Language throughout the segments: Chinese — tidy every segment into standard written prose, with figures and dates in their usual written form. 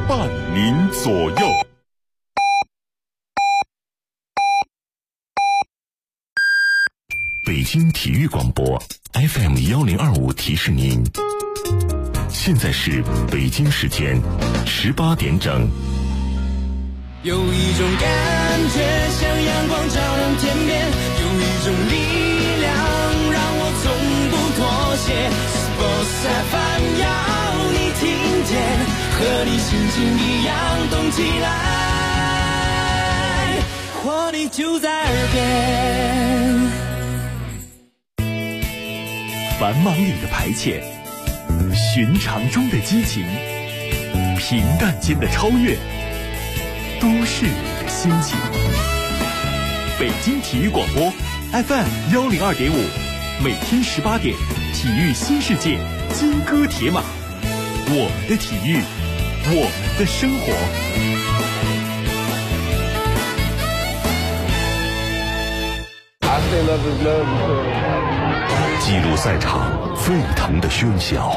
伴您左右。北京体育广播 FM1025提示您，现在是北京时间18点整。 有一种感觉像阳光照亮天边，有一种力量让我从不妥协。Sports FM 要你听见，和你心情一样动起来，活力就在耳边。 繁忙里的排遣，寻常中的激情，平淡间的超越，都市里的心情。北京体育广播 FM102.5，每天18点，体育新世界，金戈铁马，我们的体育，我们的生活。 记录赛场沸腾的喧嚣，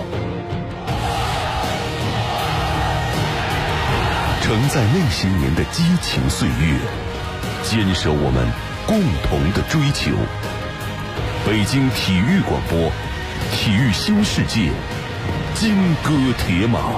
承载那些年的激情岁月，坚守我们共同的追求。北京体育广播，体育新世界，金戈铁马。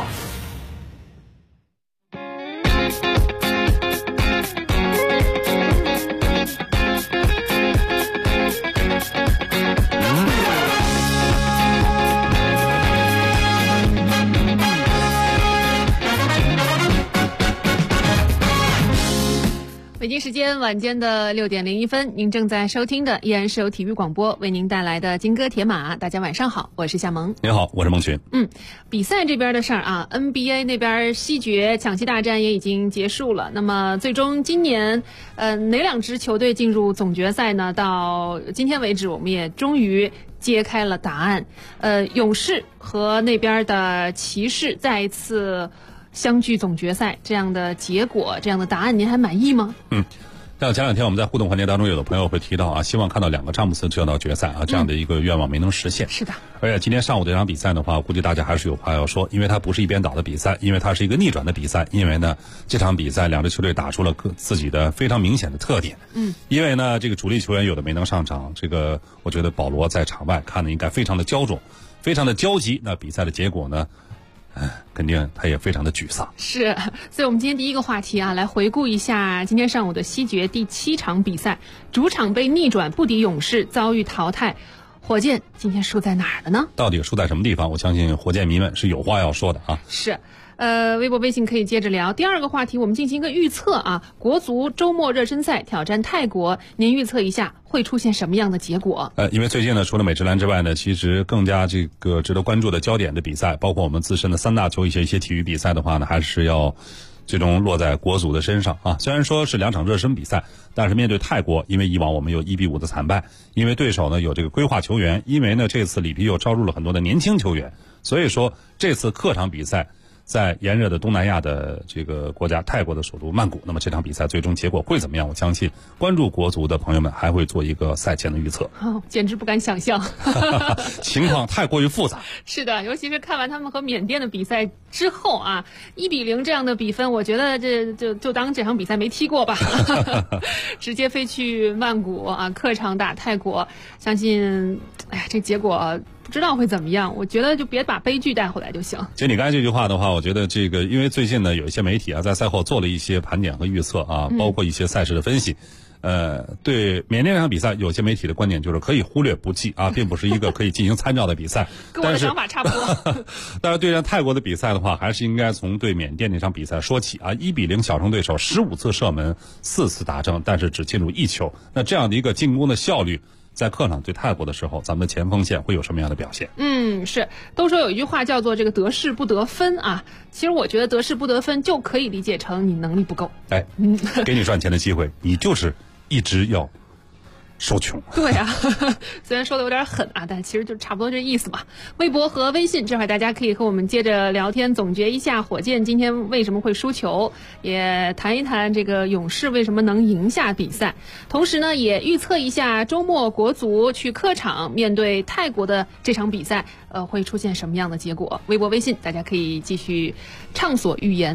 北京时间晚间的6点01分，您正在收听的依然是由体育广播为您带来的金戈铁马。大家晚上好，我是夏萌。 您好，我是孟群。 比赛这边的事儿啊 ，NBA 那边西决抢七大战也已经结束了。那么最终今年哪两支球队进入总决赛呢？到今天为止，我们也终于揭开了答案。勇士和那边的骑士再一次相聚总决赛，这样的结果，这样的答案，您还满意吗？ 像前两天我们在互动环节当中，有的朋友会提到啊，希望看到2个詹姆斯进到决赛啊，这样的一个愿望没能实现。 是的。 而且今天上午这场比赛的话，估计大家还是有话要说，因为它不是一边倒的比赛，因为它是一个逆转的比赛，因为呢，这场比赛2支球队打出了自己的非常明显的特点。因为呢，这个主力球员有的没能上场，这个我觉得保罗在场外看的应该非常的焦灼，非常的焦急。那比赛的结果呢？肯定他也非常的沮丧。 是，所以我们今天第一个话题啊，来回顾一下今天上午的西决第7场比赛，主场被逆转不敌勇士，遭遇淘汰。火箭今天输在哪儿了呢？ 到底输在什么地方？我相信火箭迷们是有话要说的啊。 是。微博微信可以接着聊。第二个话题，我们进行一个预测啊，国足周末热身赛挑战泰国，您预测一下会出现什么样的结果？ 因为最近呢，除了美职篮之外呢，其实更加这个值得关注的焦点的比赛，包括我们自身的3大球一些体育比赛的话呢，还是要最终落在国足的身上啊。虽然说是2场热身比赛，但是面对泰国，因为以往我们有1-5的惨败，因为对手呢有这个规划球员，因为呢这次里皮又招入了很多的年轻球员，所以说这次客场比赛在炎热的东南亚的这个国家泰国的首都曼谷，那么这场比赛最终结果会怎么样？我相信关注国足的朋友们还会做一个赛前的预测。 简直不敢想象， 情况太过于复杂。 是的，尤其是看完他们和缅甸的比赛之后啊，1-0这样的比分，我觉得就当这场比赛没踢过吧，直接飞去曼谷啊，客场打泰国，相信，这结果不知道会怎么样，我觉得就别把悲剧带回来就行。 其实你刚才这句话的话，我觉得这个，因为最近呢有一些媒体啊在赛后做了一些盘点和预测啊，包括一些赛事的分析。对缅甸这场比赛，有些媒体的观点就是可以忽略不计啊，并不是一个可以进行参照的比赛。 跟我的想法差不多。 但是对战泰国的比赛的话，还是应该从对缅甸那场比赛说起啊。1-0小胜对手，15次射门，4次打正，但是只进入1球。那这样的一个进攻的效率，在客场对泰国的时候，咱们的前锋线会有什么样的表现？ 是，都说有一句话叫做这个得势不得分啊。其实我觉得得势不得分就可以理解成你能力不够。 给你赚钱的机会，你就是一直要受穷。 对啊，虽然说的有点狠啊，但其实就差不多这意思嘛。微博和微信这会儿大家可以和我们接着聊天，总结一下火箭今天为什么会输球，也谈一谈这个勇士为什么能赢下比赛。同时呢，也预测一下周末国足去客场面对泰国的这场比赛，会出现什么样的结果。微博微信大家可以继续畅所欲言啊。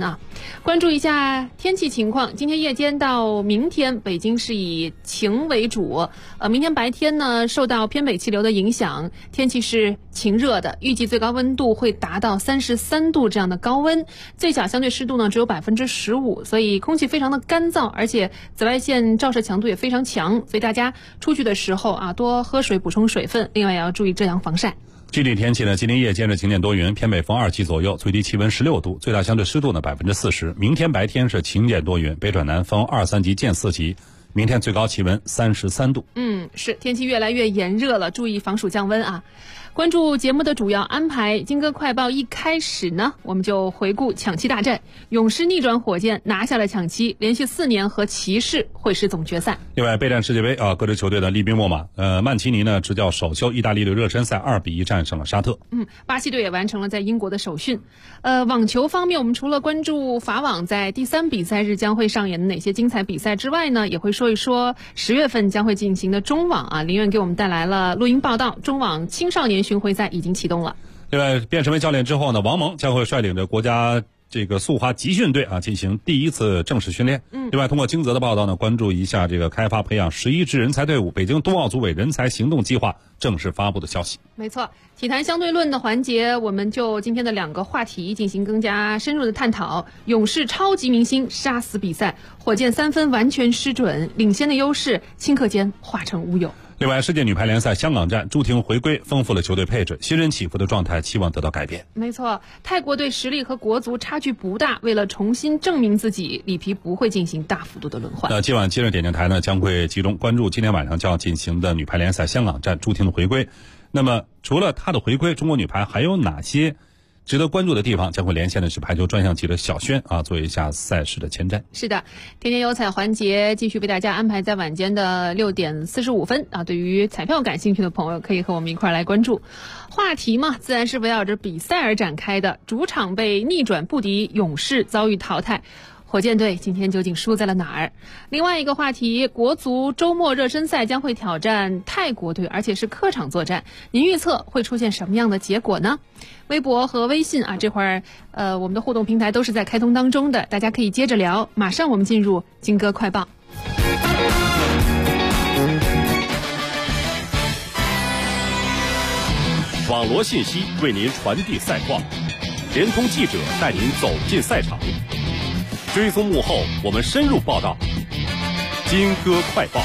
关注一下天气情况，今天夜间到明天，北京是以晴为主。明天白天呢，受到偏北气流的影响，天气是晴热的，预计最高温度会达到33度这样的高温，最小相对湿度呢只有15%，所以空气非常的干燥，而且紫外线照射强度也非常强，所以大家出去的时候啊，多喝水，补充水分，另外也要注意遮阳防晒。 具体天气呢，今天夜间是晴间多云，偏北风2级左右，最低气温16度，最大相对湿度呢40%。明天白天是晴间多云，北转南风2、3级见4级，明天最高气温33度。 是天气越来越炎热了，注意防暑降温啊。关注节目的主要安排，金歌快报一开始呢，我们就回顾抢七大战，勇士逆转火箭拿下了抢七，连续4年和骑士会师总决赛。 另外，备战世界杯各支球队的厉兵秣马，曼奇尼呢执教首秀意大利队热身赛2比1战胜了沙特。 巴西队也完成了在英国的首训。网球方面，我们除了关注法网在第3比赛日将会上演的哪些精彩比赛之外呢，也会说一说10月份将会进行的中网啊。林苑给我们带来了录音报道，中网青少年巡回赛已经启动了。 另外，变身为教练之后呢，王蒙将会率领着国家这个速滑集训队进行第1次正式训练。另外，通过京泽的报道呢，关注一下这个开发培养11支人才队伍，北京冬奥组委人才行动计划正式发布的消息。 没错，体坛相对论的环节，我们就今天的2个话题进行更加深入的探讨。勇士超级明星杀死比赛，火箭3分完全失准，领先的优势顷刻间化成乌有。 另外，世界女排联赛香港站朱婷回归，丰富了球队配置，新人起伏的状态期望得到改变。 没错，泰国队实力和国足差距不大，为了重新证明自己，里皮不会进行大幅度的轮换。 今晚今日点电台呢将会集中关注今天晚上将要进行的女排联赛香港站朱婷的回归。那么除了她的回归，中国女排还有哪些值得关注的地方？将会连线的是排球专项记者小轩做一下赛事的前瞻。 是的，天天有彩环节继续为大家安排在晚间的6点45分啊。对于彩票感兴趣的朋友，可以和我们一块来关注。话题嘛，自然是围绕着比赛而展开的。主场被逆转不敌，勇士遭遇淘汰。火箭队今天究竟输在了哪儿？另外一个话题，国足周末热身赛将会挑战泰国队，而且是客场作战。您预测会出现什么样的结果呢？微博和微信这会儿我们的互动平台都是在开通当中的，大家可以接着聊。马上我们进入金歌快报。 网罗信息为您传递赛况，联通记者带您走进赛场。追踪幕后，我们深入报道。金歌快报。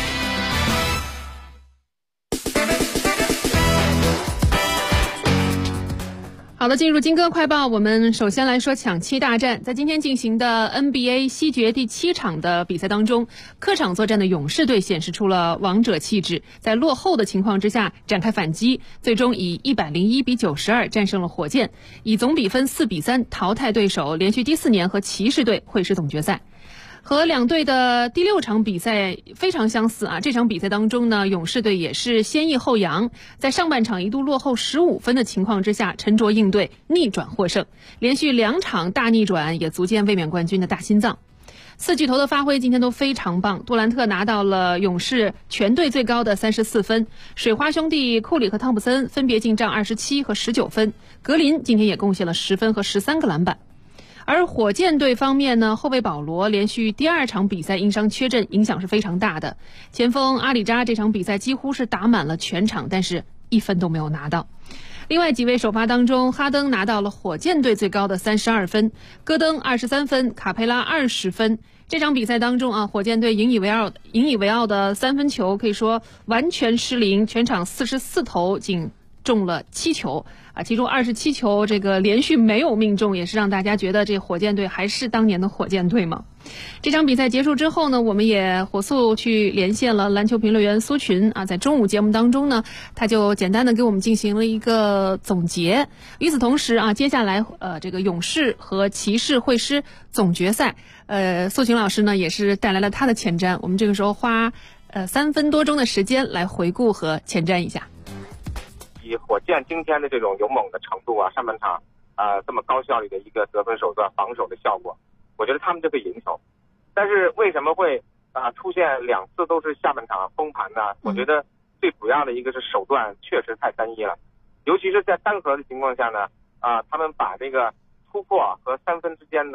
好的，进入金歌快报，我们首先来说抢七大战。在今天进行的 NBA 西决第7场的比赛当中，客场作战的勇士队显示出了王者气质，在落后的情况之下展开反击，最终以101比92战胜了火箭，以总比分4比3淘汰对手，连续第4年和骑士队会师总决赛。和两队的第6场比赛非常相似这场比赛当中呢，勇士队也是先抑后扬，在上半场一度落后15分的情况之下，沉着应对，逆转获胜，连续2场大逆转，也足见卫冕冠军的大心脏。4巨头的发挥今天都非常棒，杜兰特拿到了勇士全队最高的34分，水花兄弟库里和汤普森分别进账27和19分，格林今天也贡献了10分和13个篮板。而火箭队方面呢，后卫保罗连续第2场比赛因伤缺阵，影响是非常大的。前锋阿里扎这场比赛几乎是打满了全场，但是1分都没有拿到。另外几位首发当中，哈登拿到了火箭队最高的32分，戈登23分，卡佩拉20分。这场比赛当中火箭队引以为傲的3分球可以说完全失灵，全场44投仅中了7球其中27球这个连续没有命中，也是让大家觉得这火箭队还是当年的火箭队吗？这场比赛结束之后呢，我们也火速去连线了篮球评论员苏群在中午节目当中呢，他就简单的给我们进行了一个总结。与此同时接下来这个勇士和骑士会师总决赛，苏群老师呢也是带来了他的前瞻，我们这个时候花3分多钟的时间来回顾和前瞻一下。 以火箭今天的这种勇猛的程度上半场这么高效率的一个得分手段，防守的效果，我觉得他们就可以赢球。但是为什么会出现2次都是下半场崩盘呢？我觉得最主要的一个是手段确实太单一了，尤其是在单核的情况下呢他们把这个突破和3分之间的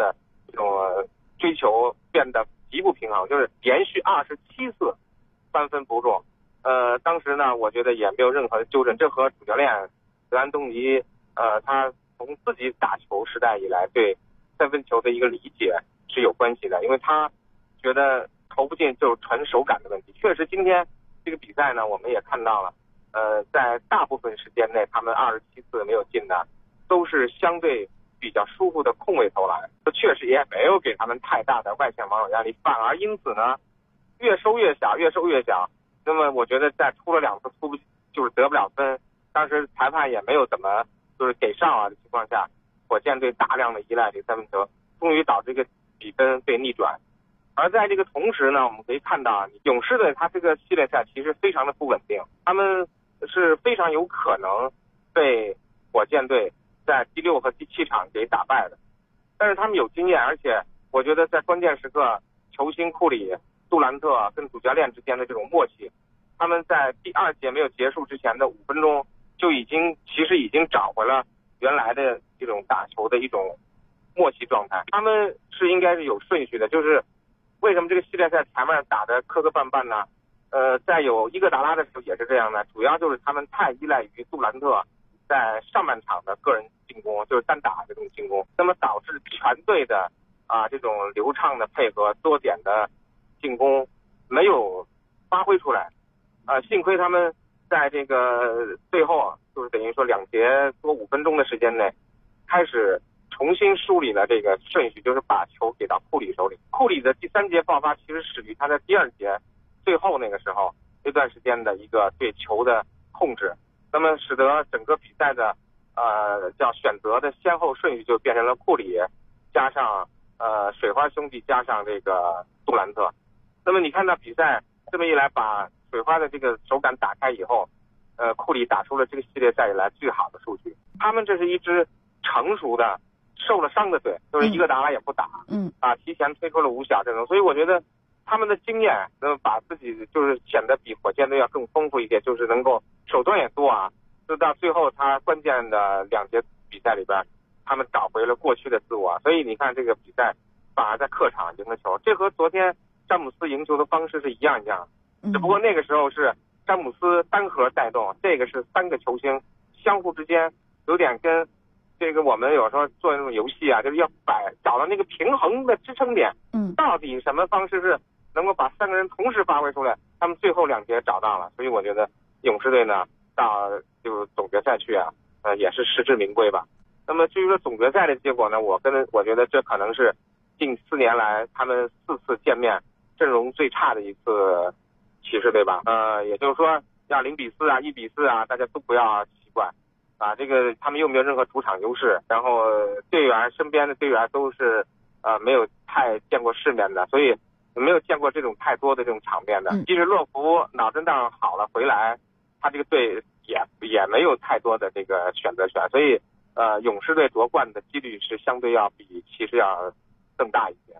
这种追求变得极不平衡，就是连续27次3分不中。当时呢，我觉得也没有任何的纠正，这和主教练德安东尼他从自己打球时代以来对3分球的一个理解是有关系的，因为他觉得投不进就是纯手感的问题。确实，今天这个比赛呢，我们也看到了，在大部分时间内，他们27次没有进的，都是相对比较舒服的空位投篮，这确实也没有给他们太大的外线防守压力，反而因此呢，越收越小，越收越小。那么我觉得在出了2次就是得不了分，当时裁判也没有怎么就是给上啊的情况下，火箭队大量的依赖这3分球，终于导致这个比分被逆转。而在这个同时呢，我们可以看到勇士队他这个系列赛其实非常的不稳定，他们是非常有可能被火箭队在第6和第7场给打败的。但是他们有经验，而且我觉得在关键时刻，球星库里、杜兰特跟主教练之间的这种默契，他们在第2节没有结束之前的5分钟就已经找回了原来的这种打球的一种默契状态。他们是应该是有顺序的，就是为什么这个系列赛前面打的磕磕绊绊呢？在有伊戈达拉的时候也是这样的，主要就是他们太依赖于杜兰特在上半场的个人进攻，就是单打这种进攻，那么导致全队的这种流畅的配合、多点的进攻没有发挥出来。幸亏他们在这个最后就是等于说2节多5分钟的时间内，开始重新梳理了这个顺序，就是把球给到库里手里。库里的第3节爆发其实始于他在第2节最后那个时候这段时间的一个对球的控制，那么使得整个比赛的叫选择的先后顺序就变成了库里加上水花兄弟加上这个杜兰特。那么你看到比赛这么一来，把水花的这个手感打开以后，库里打出了这个系列赛以来最好的数据。他们这是一支成熟的受了伤的队，就是伊戈达拉也不打，提前推出了5小阵容，所以我觉得他们的经验能把自己就是显得比火箭队要更丰富一些，就是能够手段也多啊。就到最后他关键的2节比赛里边，他们找回了过去的自我，所以你看这个比赛反而在客场赢了球，这和昨天詹姆斯赢球的方式是一样的，只不过那个时候是詹姆斯单核带动，这个是3个球星相互之间有点跟这个我们有时候做那种游戏啊，就是要找到那个平衡的支撑点，到底什么方式是能够把3个人同时发挥出来，他们最后2节找到了，所以我觉得勇士队呢到就总决赛去也是实至名归吧。那么至于说总决赛的结果呢，我觉得这可能是近4年来他们4次见面阵容最差的一次骑士队吧。也就是说要0-4、1-4大家都不要奇怪这个他们又没有任何主场优势，然后身边的队员都是没有太见过世面的，所以没有见过这种太多的这种场面的。即使洛夫脑震荡好了回来，他这个队也没有太多的这个选择权，所以勇士队夺冠的几率是相对要比骑士要更大一些。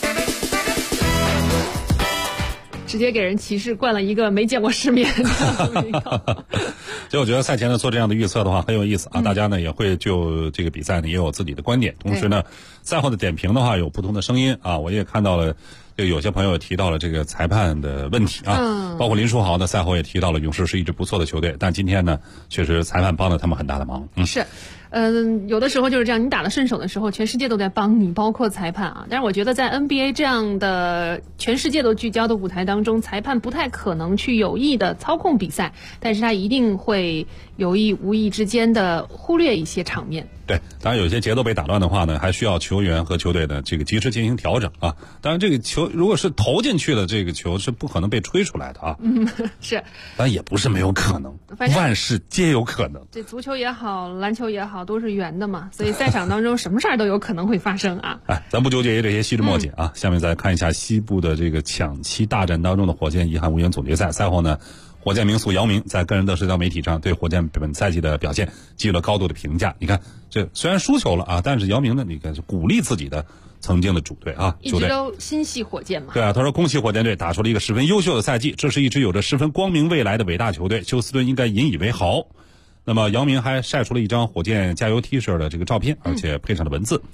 直接给人骑士灌了一个没见过世面的所以我觉得赛前呢做这样的预测的话很有意思大家呢也会就这个比赛呢也有自己的观点，同时呢赛后的点评的话有不同的声音我也看到了就有些朋友提到了这个裁判的问题包括林书豪呢赛后也提到了勇士是一支不错的球队，但今天呢确实裁判帮了他们很大的忙。 是有的时候就是这样，你打了顺手的时候全世界都在帮你，包括裁判但是我觉得在 NBA 这样的全世界都聚焦的舞台当中，裁判不太可能去有意的操控比赛，但是他一定会有意无意之间的忽略一些场面。 对，当然有些节奏被打乱的话呢，还需要球员和球队的这个及时进行调整当然这个球如果是投进去的，这个球是不可能被吹出来的是， 但也不是没有可能，万事皆有可能。 这足球也好，篮球也好，都是圆的嘛，所以赛场当中什么事儿都有可能会发生咱不纠结于这些细枝末节下面再看一下西部的这个抢七大战当中的火箭遗憾无缘总决赛。赛后呢，火箭名宿姚明在个人的社交媒体上对火箭本赛季的表现给予了高度的评价。你看，这虽然输球了但是姚明呢，你看是鼓励自己的曾经的主队一直都心系火箭嘛。 对他说恭喜火箭队打出了一个十分优秀的赛季，这是一支有着十分光明未来的伟大球队，休斯顿应该引以为豪。那么姚明还晒出了一张火箭加油 T 恤的这个照片，而且配上了文字。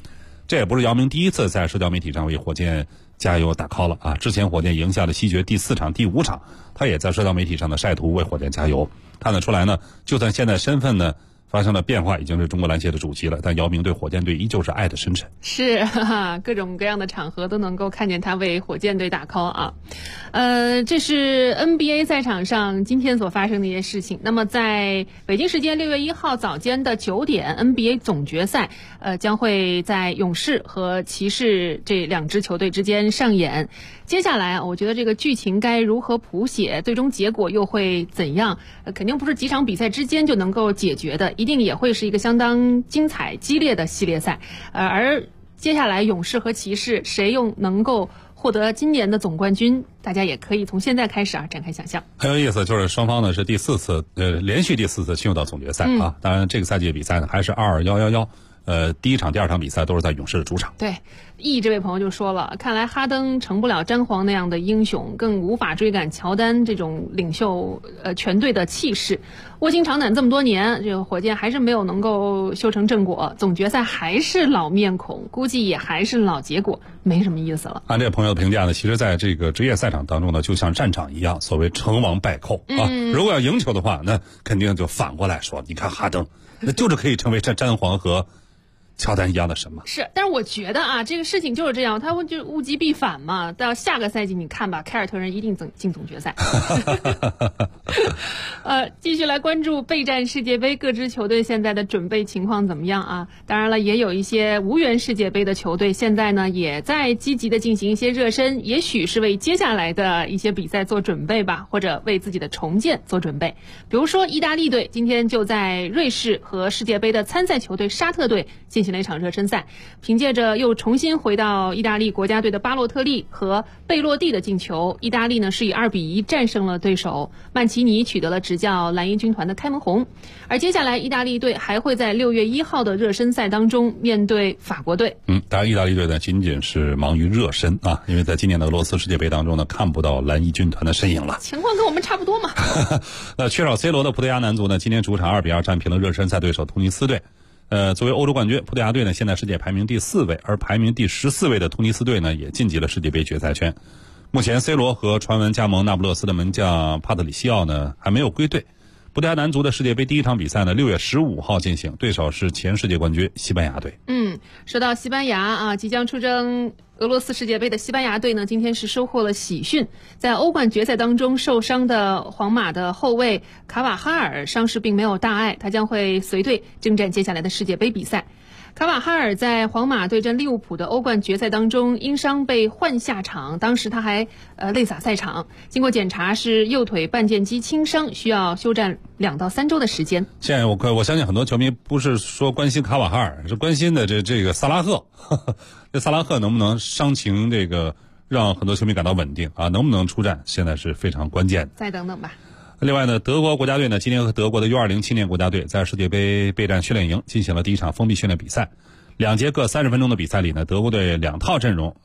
这也不是姚明第一次在社交媒体上为火箭加油打 call 了啊！之前火箭赢下了西决第4场、第5场，他也在社交媒体上的晒图为火箭加油。看得出来呢，就算现在身份呢发生了变化，已经是中国篮协的主席了，但姚明对火箭队依旧是爱的深沉。 是，各种各样的场合都能够看见他为火箭队打 call 啊。这是 NBA 赛场上今天所发生的一些事情。那么在北京时间6月1号早间的9点 ，NBA 总决赛将会在勇士和骑士这2支球队之间上演。接下来我觉得这个剧情该如何谱写，最终结果又会怎样，肯定不是几场比赛之间就能够解决的，一定也会是一个相当精彩激烈的系列赛。而接下来勇士和骑士谁又能够获得今年的总冠军，大家也可以从现在开始展开想象。 很有意思，就是双方呢是连续第4次进入到总决赛啊。当然这个赛季的比赛呢还是22-1-1-1。第1场、第2场比赛都是在勇士的主场。 对，这位朋友就说了，看来哈登成不了詹皇那样的英雄，更无法追赶乔丹这种领袖全队的气势。卧薪尝胆这么多年，这个火箭还是没有能够修成正果，总决赛还是老面孔，估计也还是老结果，没什么意思了。 按这个朋友的评价呢，其实在这个职业赛场当中呢，就像战场一样，所谓成王败寇啊。如果要赢球的话，那肯定就反过来说，你看哈登，那就是可以成为詹皇和乔丹一样的神嘛？ 是，但是我觉得这个事情就是这样，他就物极必反嘛。到下个赛季你看吧，凯尔特人一定进总决赛。继续来关注备战世界杯，各支球队现在的准备情况怎么样啊？当然了，也有一些无缘世界杯的球队，现在呢也在积极的进行一些热身，也许是为接下来的一些比赛做准备吧，或者为自己的重建做准备。比如说意大利队今天就在瑞士和世界杯的参赛球队沙特队进行了一场热身赛，凭借着又重新回到意大利国家队的巴洛特利和贝洛蒂的进球，意大利呢是以2-1战胜了对手，曼奇尼取得了执教蓝衣军团的开门红。而接下来意大利队还会在6月1号的热身赛当中面对法国队。 当然意大利队呢仅仅是忙于热身啊，因为在今年的俄罗斯世界杯当中呢看不到蓝衣军团的身影了。 情况跟我们差不多嘛。 那缺少 C 罗的葡萄牙男足呢，今天主场2-2战平了热身赛对手突尼斯队。作为欧洲冠军，葡萄牙队呢现在世界排名第4位，而排名第14位的突尼斯队呢也晋级了世界杯决赛圈。目前 C 罗和传闻加盟那不勒斯的门将帕特里西奥呢还没有归队。葡萄牙男足的世界杯第1场比赛呢6月15号进行，对手是前世界冠军西班牙队。 说到西班牙即将出征俄罗斯世界杯的西班牙队呢，今天是收获了喜讯，在欧冠决赛当中受伤的皇马的后卫卡瓦哈尔伤势并没有大碍，他将会随队征战接下来的世界杯比赛。卡瓦哈尔在皇马对阵利物浦的欧冠决赛当中因伤被换下场，当时他还泪洒赛场，经过检查是右腿半腱肌轻伤，需要休战2到3周的时间。 现在我相信很多球迷不是说关心卡瓦哈尔，是关心的这个萨拉赫。这萨拉赫能不能伤情这个让很多球迷感到稳定啊？能不能出战，现在是非常关键的。 再等等吧。 另外呢，德国国家队呢今天和德国的 U20 青年国家队在世界杯备战训练营进行了第1场封闭训练比赛。2节各30分钟的比赛里呢，德国队2套阵容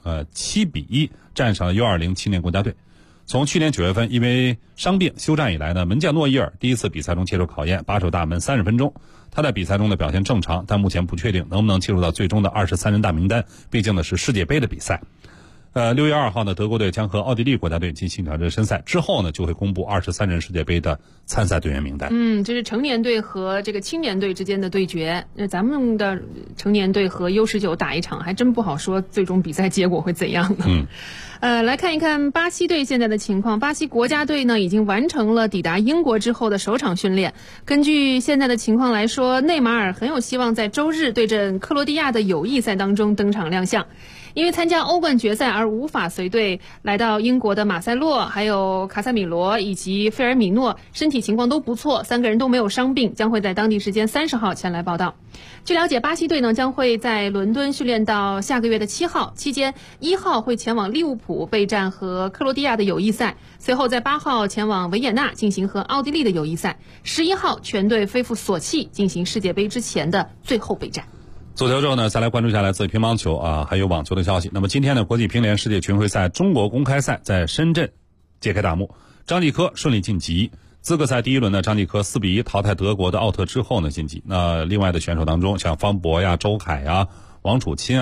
7-1战胜了 U20 青年国家队。从去年9月份因为伤病休战以来呢，门将诺伊尔第1次比赛中接受考验，把守大门30分钟。他在比赛中的表现正常，但目前不确定能不能进入到最终的23人大名单，毕竟呢是世界杯的比赛。6月2号呢，德国队将和奥地利国家队进行一场热身赛，之后呢就会公布23人世界杯的参赛队员名单。 这是成年队和这个青年队之间的对决。咱们的成年队和 U19 打一场，还真不好说最终比赛结果会怎样呢。来看一看巴西队现在的情况。巴西国家队呢已经完成了抵达英国之后的首场训练。根据现在的情况来说，内马尔很有希望在周日对阵克罗地亚的友谊赛当中登场亮相。因为参加欧冠决赛而无法随队来到英国的马塞洛、还有卡塞米罗以及费尔米诺身体情况都不错，3个人都没有伤病，将会在当地时间30号前来报道。据了解，巴西队呢将会在伦敦训练到下个月的7号，期间1号会前往利物浦备战和克罗地亚的友谊赛，随后在8号前往维也纳进行和奥地利的友谊赛，11号全队飞赴索契进行世界杯之前的最后备战。 足球之后呢，再来关注一下来自乒乓球还有网球的消息。那么今天呢，国际乒联世界巡回赛中国公开赛在深圳揭开大幕，张继科顺利晋级。资格赛第1轮呢，张继科4-1淘汰德国的奥特之后呢晋级。那另外的选手当中，像方博呀、周凯呀、王楚钦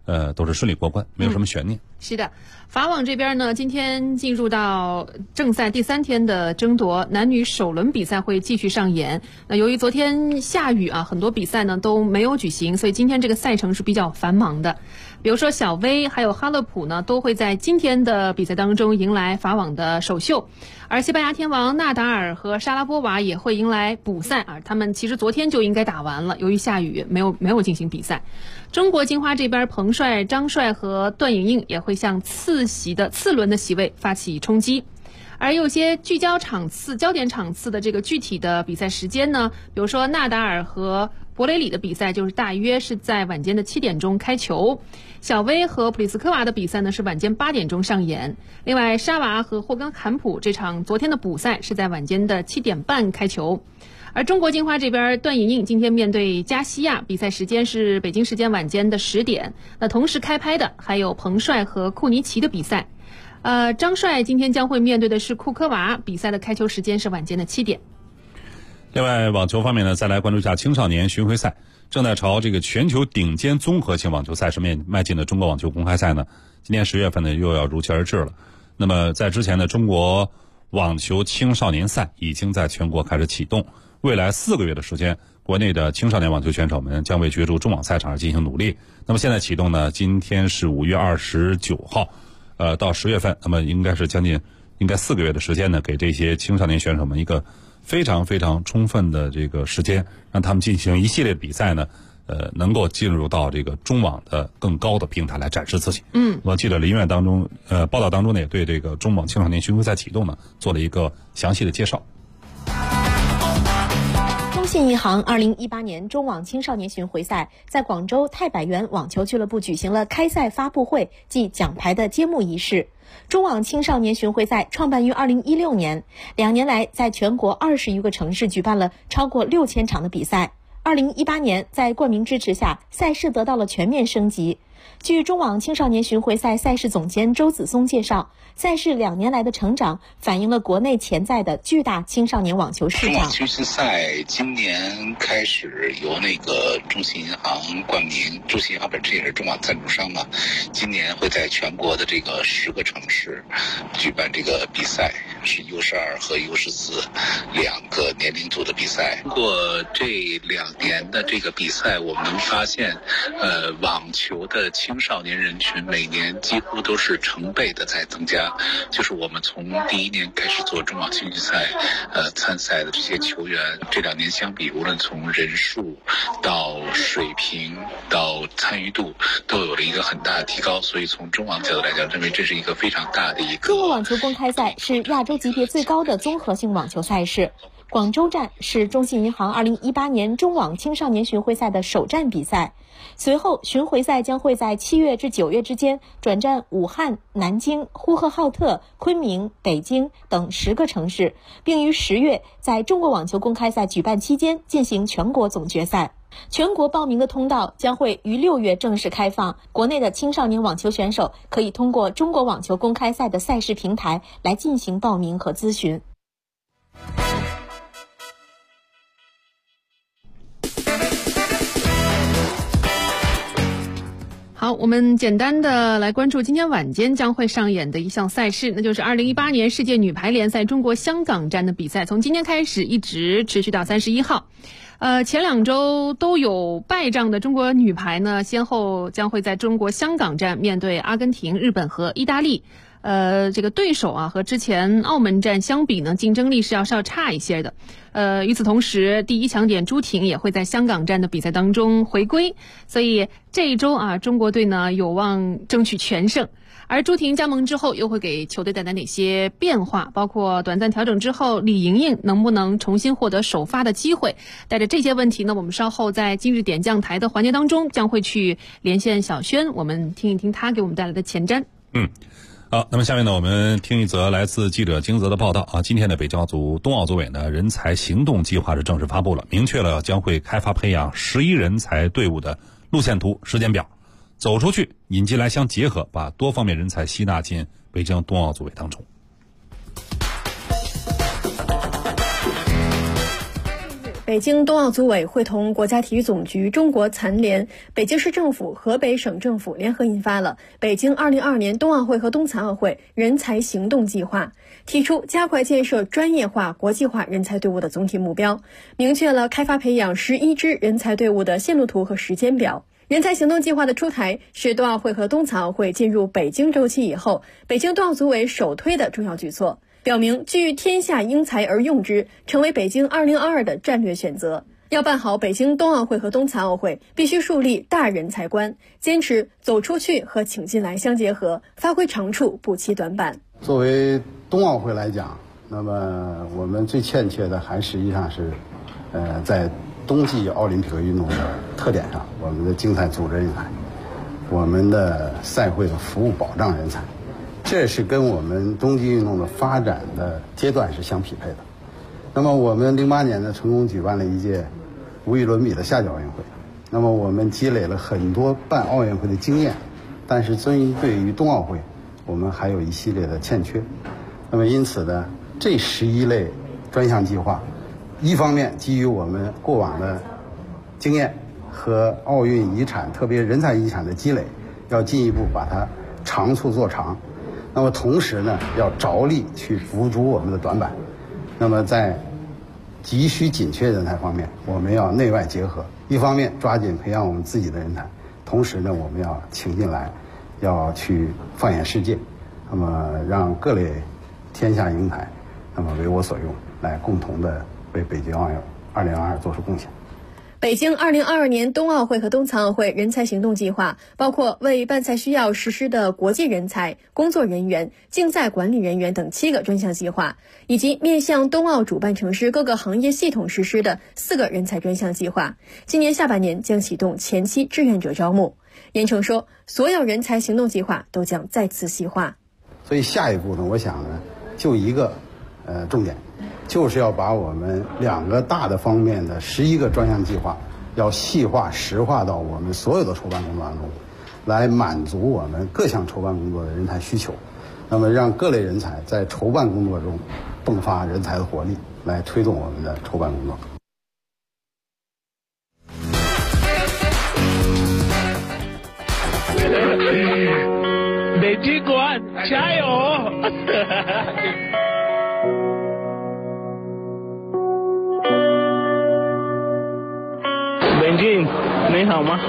都是顺利过关，没有什么悬念。 是的，法网这边呢，今天进入到正赛第3天的争夺，男女首轮比赛会继续上演。那由于昨天下雨啊，很多比赛呢都没有举行，所以今天这个赛程是比较繁忙的。比如说小威还有哈勒普呢，都会在今天的比赛当中迎来法网的首秀，而西班牙天王纳达尔和莎拉波娃也会迎来补赛啊，他们其实昨天就应该打完了，由于下雨没有进行比赛。中国金花这边，彭帅、张帅和段颖颖也会向次轮的席位发起冲击。而有些焦点场次的这个具体的比赛时间呢，比如说纳达尔和博雷里的比赛就是大约是在晚间的7点钟开球，小威和普利斯科娃的比赛呢是晚间8点钟上演。另外沙娃和霍根坎普这场昨天的补赛是在晚间的7点半开球。而中国金花这边，段颖颖今天面对加西亚，比赛时间是北京时间晚间的10点。那同时开拍的还有彭帅和库尼奇的比赛。张帅今天将会面对的是库科娃，比赛的开球时间是晚间的7点。 另外网球方面呢，再来关注一下青少年巡回赛，正在朝这个全球顶尖综合性网球赛事迈进的中国网球公开赛呢，今年10月份呢又要如期而至了。那么在之前呢，中国网球青少年赛已经在全国开始启动，未来4个月的时间，国内的青少年网球选手们将为角逐中网赛场而进行努力。那么现在启动呢，今天是5月29号，到10月份，那么应该4个月的时间呢，给这些青少年选手们一个非常非常充分的这个时间，让他们进行一系列比赛呢，能够进入到这个中网的更高的平台来展示自己。我记得林苑当中报道当中呢，也对这个中网青少年巡回赛启动呢做了一个详细的介绍。 中信银行2018年中网青少年巡回赛在广州太百园网球俱乐部举行了开赛发布会暨奖牌的揭幕仪式。中网青少年巡回赛创办于2016年，2年来在全国20余个城市举办了超过6000场的比赛。2018年在冠名支持下，赛事得到了全面升级。据中网青少年巡回赛赛事总监周子松介绍，赛事2年来的成长反映了国内潜在的巨大青少年网球市场。 中网青训赛今年开始由那个中信银行冠名，中信银行本身也是中网赞助商嘛，今年会在全国的这个10个城市举办这个比赛，是 U12 和 U14 2个年龄组的比赛。通过这2年的这个比赛，我们发现网球的青少年人群每年几乎都是成倍的在增加，就是我们从第1年开始做中网青训赛参赛的这些球员，这2年相比，无论从人数到水平到参与度都有了一个很大的提高，所以从中网角度来讲，认为这是一个非常大的一个。 中国网球公开赛是亚洲级别最高的综合性网球赛事，广州站是中信银行2018年中网青少年巡回赛的首站比赛。随后巡回赛将会在7月至9月之间转战武汉、南京、呼和浩特、昆明、北京等10个城市，并于10月在中国网球公开赛举办期间进行全国总决赛。全国报名的通道将会于6月正式开放，国内的青少年网球选手可以通过中国网球公开赛的赛事平台来进行报名和咨询。 好，我们简单的来关注今天晚间将会上演的一项赛事，那就是2018年世界女排联赛中国香港站的比赛，从今天开始一直持续到31号。前2周都有败仗的中国女排呢，先后将会在中国香港站面对阿根廷、日本和意大利。这个对手啊和之前澳门站相比呢，竞争力是要稍差一些的。与此同时，第一强点朱婷也会在香港站的比赛当中回归，所以这一周啊，中国队呢有望争取全胜。而朱婷加盟之后，又会给球队带来哪些变化？包括短暂调整之后，李盈莹能不能重新获得首发的机会？带着这些问题呢，我们稍后在今日点将台的环节当中，将会去连线小轩，我们听一听他给我们带来的前瞻。 好，那么下面呢，我们听一则来自记者金泽的报道啊。今天的北京奥组冬奥组委呢人才行动计划是正式发布了，明确了将会开发培养11人才队伍的路线图、时间表，走出去、引进来相结合，把多方面人才吸纳进北京冬奥组委当中。 北京冬奥组委会同国家体育总局、中国残联、北京市政府、河北省政府联合印发了《北京2022年冬奥会和冬残奥会人才行动计划》，提出加快建设专业化、国际化人才队伍的总体目标，明确了开发培养11支人才队伍的线路图和时间表。人才行动计划的出台是冬奥会和冬残奥会进入北京周期以后，北京冬奥组委首推的重要举措，表明聚天下英才而用之，成为北京2022的战略选择。要办好北京冬奥会和冬残奥会，必须树立大人才观，坚持走出去和请进来相结合，发挥长处，补齐短板。 作为冬奥会来讲，那么我们最欠缺的还实际上是，在冬季奥林匹克运动的特点上，我们的竞赛组织人才，我们的赛会的服务保障人才，这是跟我们冬季运动的发展的阶段是相匹配的。那么我们08年呢，成功举办了一届无与伦比的夏季奥运会，那么我们积累了很多办奥运会的经验，但是对于冬奥会，我们还有一系列的欠缺。那么因此呢，这11类专项计划，一方面基于我们过往的经验和奥运遗产，特别人才遗产的积累，要进一步把它长处做长。那么同时呢，要着力去补足我们的短板。那么在急需紧缺人才方面，我们要内外结合，一方面抓紧培养我们自己的人才，同时呢，我们要请进来，要去放眼世界，那么让各类天下英才，那么为我所用，来共同的为北京奥运2022做出贡献。 北京2022年冬奥会和冬残奥会人才行动计划包括为办赛需要实施的国际人才、工作人员、竞赛管理人员等7个专项计划，以及面向冬奥主办城市各个行业系统实施的4个人才专项计划。今年下半年将启动前期志愿者招募。严成说，所有人才行动计划都将再次细化。 所以下一步呢，我想呢，就一个重点，就是要把我们2个大的方面的11个专项计划，要细化实化到我们所有的筹办工作当中，来满足我们各项筹办工作的人才需求，那么让各类人才在筹办工作中迸发人才的活力，来推动我们的筹办工作。 北京国安加油！文静，你好吗？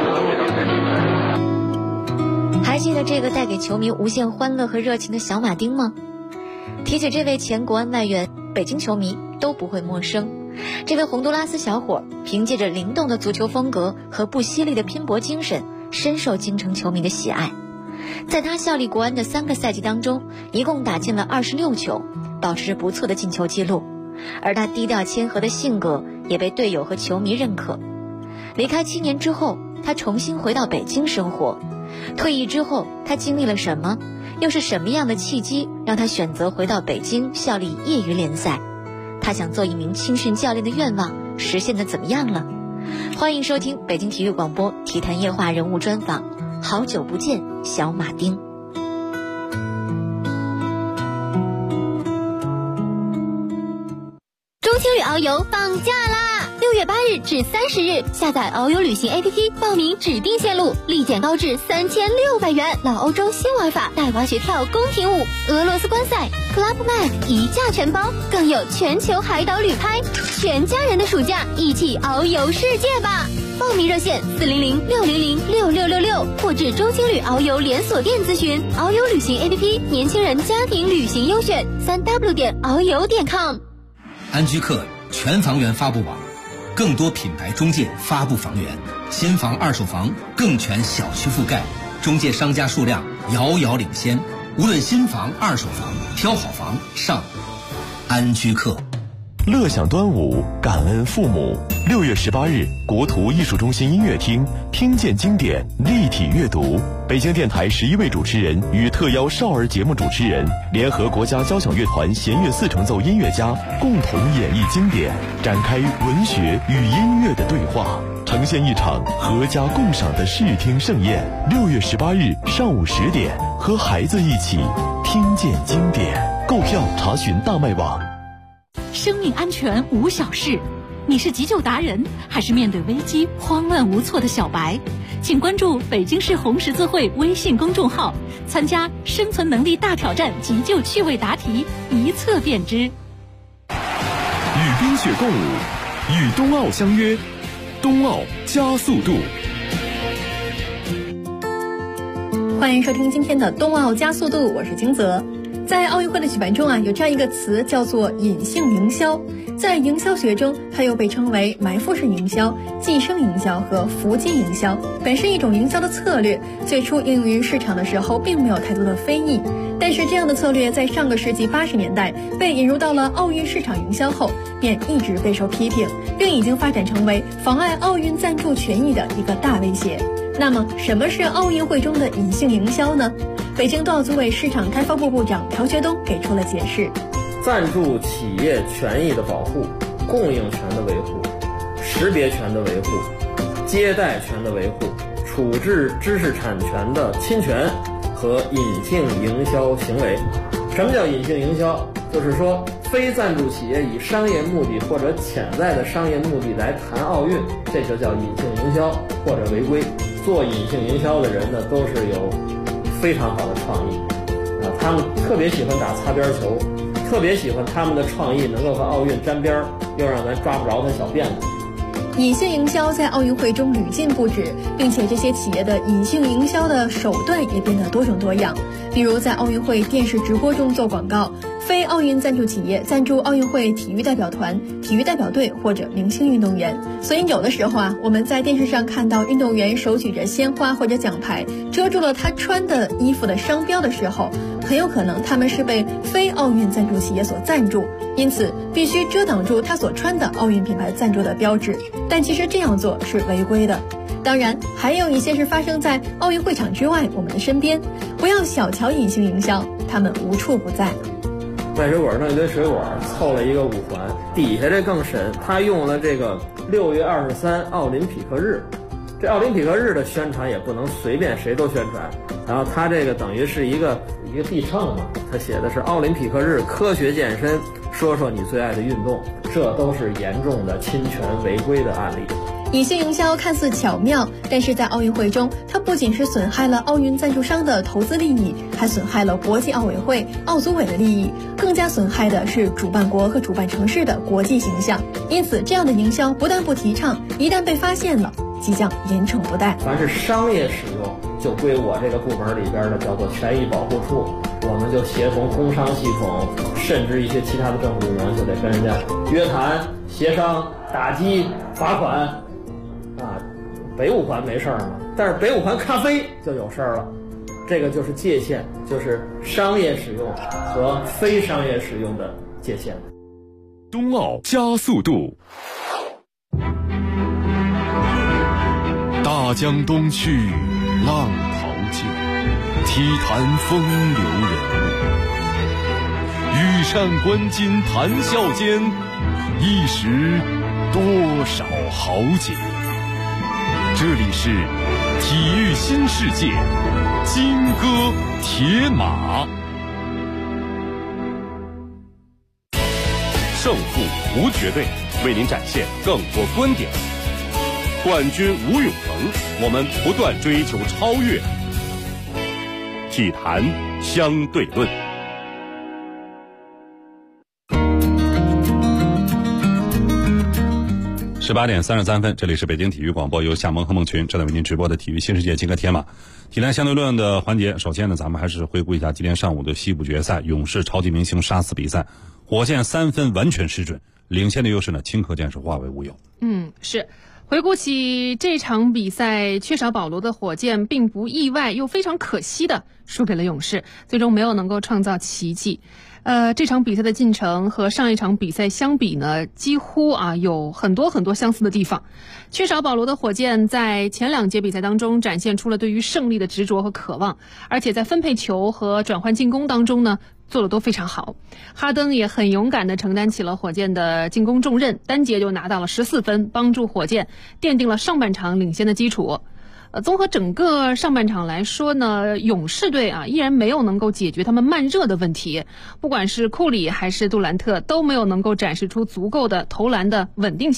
还记得这个带给球迷无限欢乐和热情的小马丁吗？提起这位前国安外援，北京球迷都不会陌生。这位洪都拉斯小伙凭借着灵动的足球风格和不犀利的拼搏精神，深受京城球迷的喜爱。在他效力国安的3个赛季当中，一共打进了26球，保持着不错的进球记录。而他低调谦和的性格也被队友和球迷认可。离开7年之后，他重新回到北京生活。退役之后，他经历了什么？又是什么样的契机让他选择回到北京效力业余联赛？他想做一名青训教练的愿望实现的怎么样了？欢迎收听北京体育广播体坛夜话人物专访，好久不见小马丁。 中青旅遨游放假啦！6月8日至30日，下载遨游旅行 APP， 报名指定线路，立减高至3600元。老欧洲新玩法，带滑雪跳宫廷舞，俄罗斯观赛 Club Med 一价全包，更有全球海岛旅拍，全家人的暑假一起遨游世界吧！报名热线400-600-6666，或至中青旅遨游连锁店咨询。遨游旅行 APP， 年轻人家庭旅行优选，3w.遨游.com。 安居客全房源发布网，更多品牌中介发布房源，新房二手房更全小区覆盖，中介商家数量遥遥领先。无论新房二手房，挑好房上安居客。 乐享端午，感恩父母。6月18日，国图艺术中心音乐厅，听见经典，立体阅读。北京电台11位主持人与特邀少儿节目主持人，联合国家交响乐团弦乐4重奏音乐家，共同演绎经典，展开文学与音乐的对话，呈现一场合家共赏的视听盛宴。6月18日上午10点，和孩子一起听见经典。购票查询大麦网。 生命安全无小事， 你是急救达人，还是面对危机慌乱无措的小白？请关注北京市红十字会微信公众号，参加生存能力大挑战急救趣味答题，一测便知。 与冰雪共舞，与冬奥相约，冬奥加速度。 欢迎收听今天的冬奥加速度，我是金泽。在奥运会的举办中有这样一个词叫做隐性营销。在营销学中，它又被称为埋伏式营销、寄生营销和伏击营销，本是一种营销的策略。最初应用于市场的时候，并没有太多的非议。但是这样的策略在上个世纪80年代被引入到了奥运市场营销后，便一直备受批评，并已经发展成为妨碍奥运赞助权益的一个大威胁。那么，什么是奥运会中的隐性营销呢？北京冬奥组委市场开发部部长朴学东给出了解释。 赞助企业权益的保护、供应权的维护、识别权的维护、接待权的维护、处置知识产权的侵权和隐性营销行为。什么叫隐性营销？就是说非赞助企业以商业目的或者潜在的商业目的来谈奥运，这就叫隐性营销或者违规。做隐性营销的人呢，都是有非常好的创意他们特别喜欢打擦边球，特别喜欢他们的创意能够和奥运沾边，又让咱抓不着他小辫子。 隐性营销在奥运会中屡禁不止，并且这些企业的隐性营销的手段也变得多种多样。比如在奥运会电视直播中做广告，非奥运赞助企业赞助奥运会体育代表团、体育代表队或者明星运动员。所以有的时候我们在电视上看到运动员手举着鲜花或者奖牌，遮住了他穿的衣服的商标的时候，很有可能他们是被非奥运赞助企业所赞助，因此必须遮挡住他所穿的奥运品牌赞助的标志。但其实这样做是违规的。当然，还有一些是发生在奥运会场之外，我们的身边。不要小瞧隐性营销，他们无处不在。 卖水果弄一堆水果，凑了一个5环，底下这更神，他用了这个6月23奥林匹克日。这奥林匹克日的宣传也不能随便谁都宣传，然后他这个等于是一个地秤嘛，他写的是奥林匹克日科学健身，说说你最爱的运动，这都是严重的侵权违规的案例。 隐性营销看似巧妙，但是在奥运会中，它不仅是损害了奥运赞助商的投资利益，还损害了国际奥委会、奥组委的利益，更加损害的是主办国和主办城市的国际形象。因此，这样的营销不但不提倡，一旦被发现了，即将严惩不贷。 凡是商业使用，就归我这个部门里边的叫做权益保护处，我们就协同工商系统，甚至一些其他的政府部门，就得跟人家约谈、协商、打击、罚款。北5环没事嘛，但是北5环咖啡就有事儿了。这个就是界限，就是商业使用和非商业使用的界限。 冬奥加速度。大江东去，浪淘尽，体坛风流人物。羽扇纶巾谈笑间，一时多少豪杰。这里是体育新世界，金戈铁马。胜负无绝对，为您展现更多观点。冠军无永恒，我们不断追求超越。体坛相对论。 18点33分，这里是北京体育广播，由夏萌和孟群正在为您直播的体育新世界金戈铁马体坛相对论的环节。首先呢，咱们还是回顾一下今天上午的西部决赛，勇士超级明星杀死比赛，火箭3分完全失准，领先的优势呢顷刻间是化为乌有。 是。回顾起这场比赛，缺少保罗的火箭并不意外，又非常可惜的输给了勇士，最终没有能够创造奇迹。这场比赛的进程和上一场比赛相比呢，几乎有很多相似的地方。缺少保罗的火箭在前2节比赛当中展现出了对于胜利的执着和渴望，而且在分配球和转换进攻当中呢，做的都非常好。哈登也很勇敢地承担起了火箭的进攻重任，单节就拿到了14分，帮助火箭奠定了上半场领先的基础。综合整个上半场来说呢，勇士队依然没有能够解决他们慢热的问题，不管是库里还是杜兰特都没有能够展示出足够的投篮的稳定性。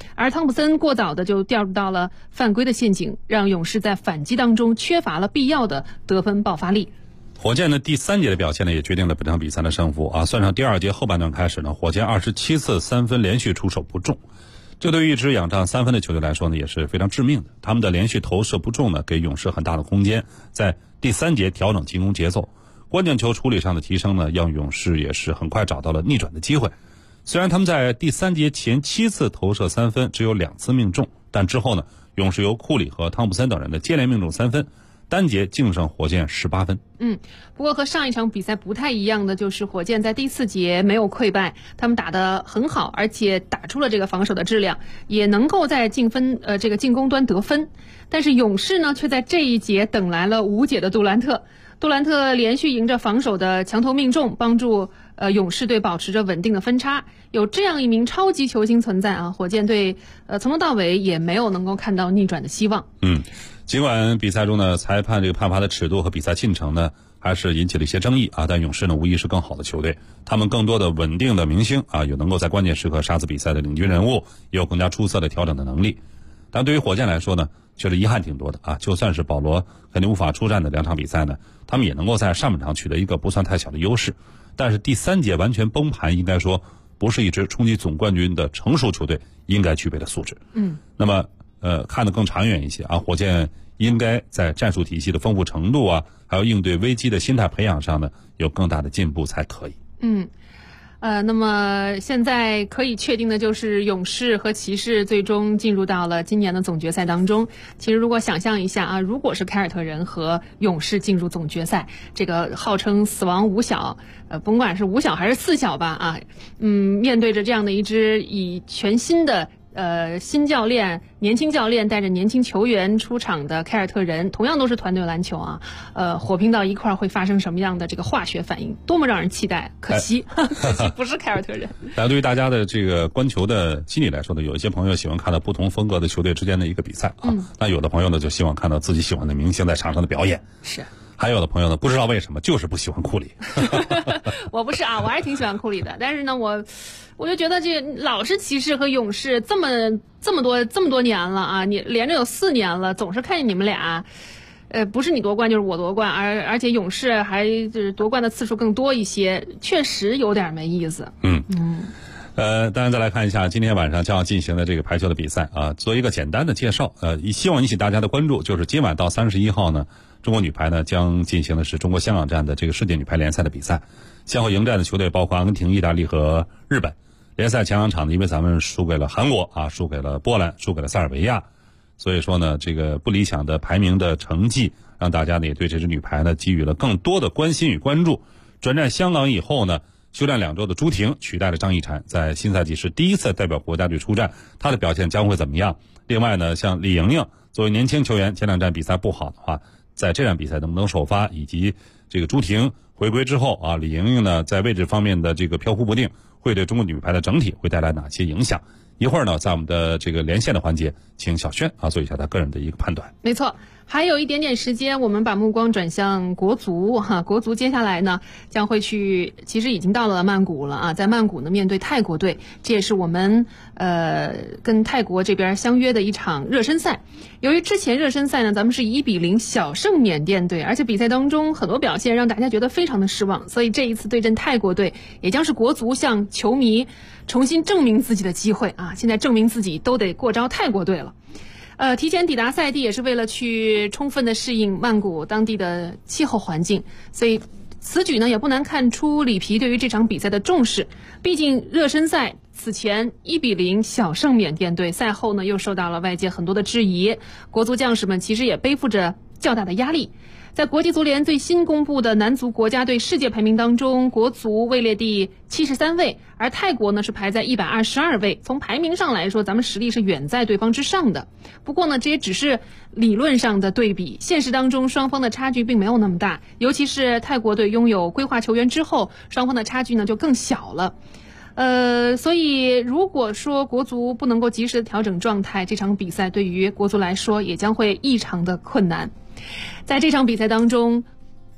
而汤普森过早的就掉入到了犯规的陷阱，让勇士在反击当中缺乏了必要的得分爆发力。 火箭的第3节的表现呢，也决定了本场比赛的胜负啊。算上第2节后半段开始呢，火箭27次3分连续出手不中，这对于一支仰仗3分的球队来说呢，也是非常致命的。他们的连续投射不中呢，给勇士很大的空间，在第3节调整进攻节奏，关键球处理上的提升呢，让勇士也是很快找到了逆转的机会。虽然他们在第3节前7次投射3分只有2次命中，但之后呢，勇士由库里和汤普森等人的接连命中3分，单节净胜火箭18分。 不过和上一场比赛不太一样的就是火箭在第4节没有溃败，他们打得很好，而且打出了这个防守的质量，也能够在进攻端得分。但是勇士呢，却在这一节等来了无解的杜兰特。杜兰特连续迎着防守的墙头命中，帮助勇士队保持着稳定的分差。有这样一名超级球星存在啊，火箭队从头到尾也没有能够看到逆转的希望。 尽管比赛中呢，裁判这个判罚的尺度和比赛进程呢，还是引起了一些争议啊，但勇士呢，无疑是更好的球队，他们更多的稳定的明星啊，有能够在关键时刻杀死比赛的领军人物，也有更加出色的调整的能力。但对于火箭来说呢，确实遗憾挺多的啊。就算是保罗肯定无法出战的2场比赛呢，他们也能够在上半场取得一个不算太小的优势。但是第3节完全崩盘，应该说不是一支冲击总冠军的成熟球队应该具备的素质。那么看得更长远一些啊，火箭应该在战术体系的丰富程度啊，还有应对危机的心态培养上呢，有更大的进步才可以。 那么现在可以确定的就是勇士和骑士最终进入到了今年的总决赛当中。其实如果想象一下啊，如果是凯尔特人和勇士进入总决赛，这个号称死亡五小，甭管是五小还是4小吧啊，面对着这样的一支以全新的新教练、年轻教练带着年轻球员出场的凯尔特人，同样都是团队篮球啊，火拼到一块儿会发生什么样的这个化学反应，多么让人期待！可惜不是凯尔特人。 但对于大家的这个观球的心理来说呢，有一些朋友喜欢看到不同风格的球队之间的一个比赛啊，那有的朋友呢就希望看到自己喜欢的明星在场上的表演。 是。 还有的朋友呢，不知道为什么就是不喜欢库里。 我不是啊，我还是挺喜欢库里的，但是呢，我就觉得这老是骑士和勇士这么多年了啊，你连着有4年了，总是看见你们俩，不是你夺冠就是我夺冠，而且勇士还就是夺冠的次数更多一些，确实有点没意思。 当然再来看一下今天晚上将要进行的这个排球的比赛啊，做一个简单的介绍。希望引起大家的关注，就是今晚到31号呢，中国女排呢将进行的是中国香港站的这个世界女排联赛的比赛，先后迎战的球队包括阿根廷、意大利和日本。联赛前2场呢，因为咱们输给了韩国啊，输给了波兰，输给了塞尔维亚，所以说呢，这个不理想的排名的成绩，让大家呢也对这支女排呢给予了更多的关心与关注。转战香港以后呢，休战2周的朱婷取代了张逸晨，在新赛季是第一次代表国家队出战，她的表现将会怎么样？另外呢，像李盈莹作为年轻球员，前2站比赛不好的话，在这场比赛能不能首发，以及这个朱婷回归之后啊，李盈莹呢在位置方面的这个飘忽不定，会对中国女排的整体会带来哪些影响？一会儿呢，在我们的这个连线的环节，请小轩啊做一下他个人的一个判断。 没错，还有一点点时间，我们把目光转向国足哈。国足接下来呢将会去，其实已经到了曼谷了啊，在曼谷呢面对泰国队，这也是我们跟泰国这边相约的一场热身赛。由于之前热身赛呢，咱们是1-0小胜缅甸队，而且比赛当中很多表现让大家觉得非常的失望，所以这一次对阵泰国队，也将是国足向球迷重新证明自己的机会啊！现在证明自己都得过招泰国队了。提前抵达赛地也是为了去充分的适应曼谷当地的气候环境，所以此举呢也不难看出里皮对于这场比赛的重视。毕竟热身赛此前1-0小胜缅甸队，赛后呢又受到了外界很多的质疑，国足将士们其实也背负着较大的压力。在国际足联最新公布的男足国家队世界排名当中，国足位列第73位，而泰国呢是排在122位。从排名上来说，咱们实力是远在对方之上的。不过呢，这也只是理论上的对比，现实当中双方的差距并没有那么大。尤其是泰国队拥有规划球员之后，双方的差距呢就更小了。所以如果说国足不能够及时的调整状态，这场比赛对于国足来说也将会异常的困难。在这场比赛当中，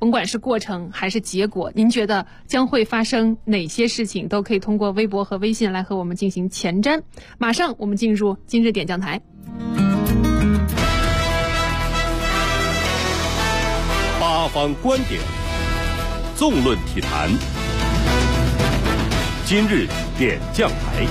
甭管是过程还是结果，您觉得将会发生哪些事情，都可以通过微博和微信来和我们进行前瞻。马上我们进入今日点将台。 八方观点，纵论体坛，今日点将台。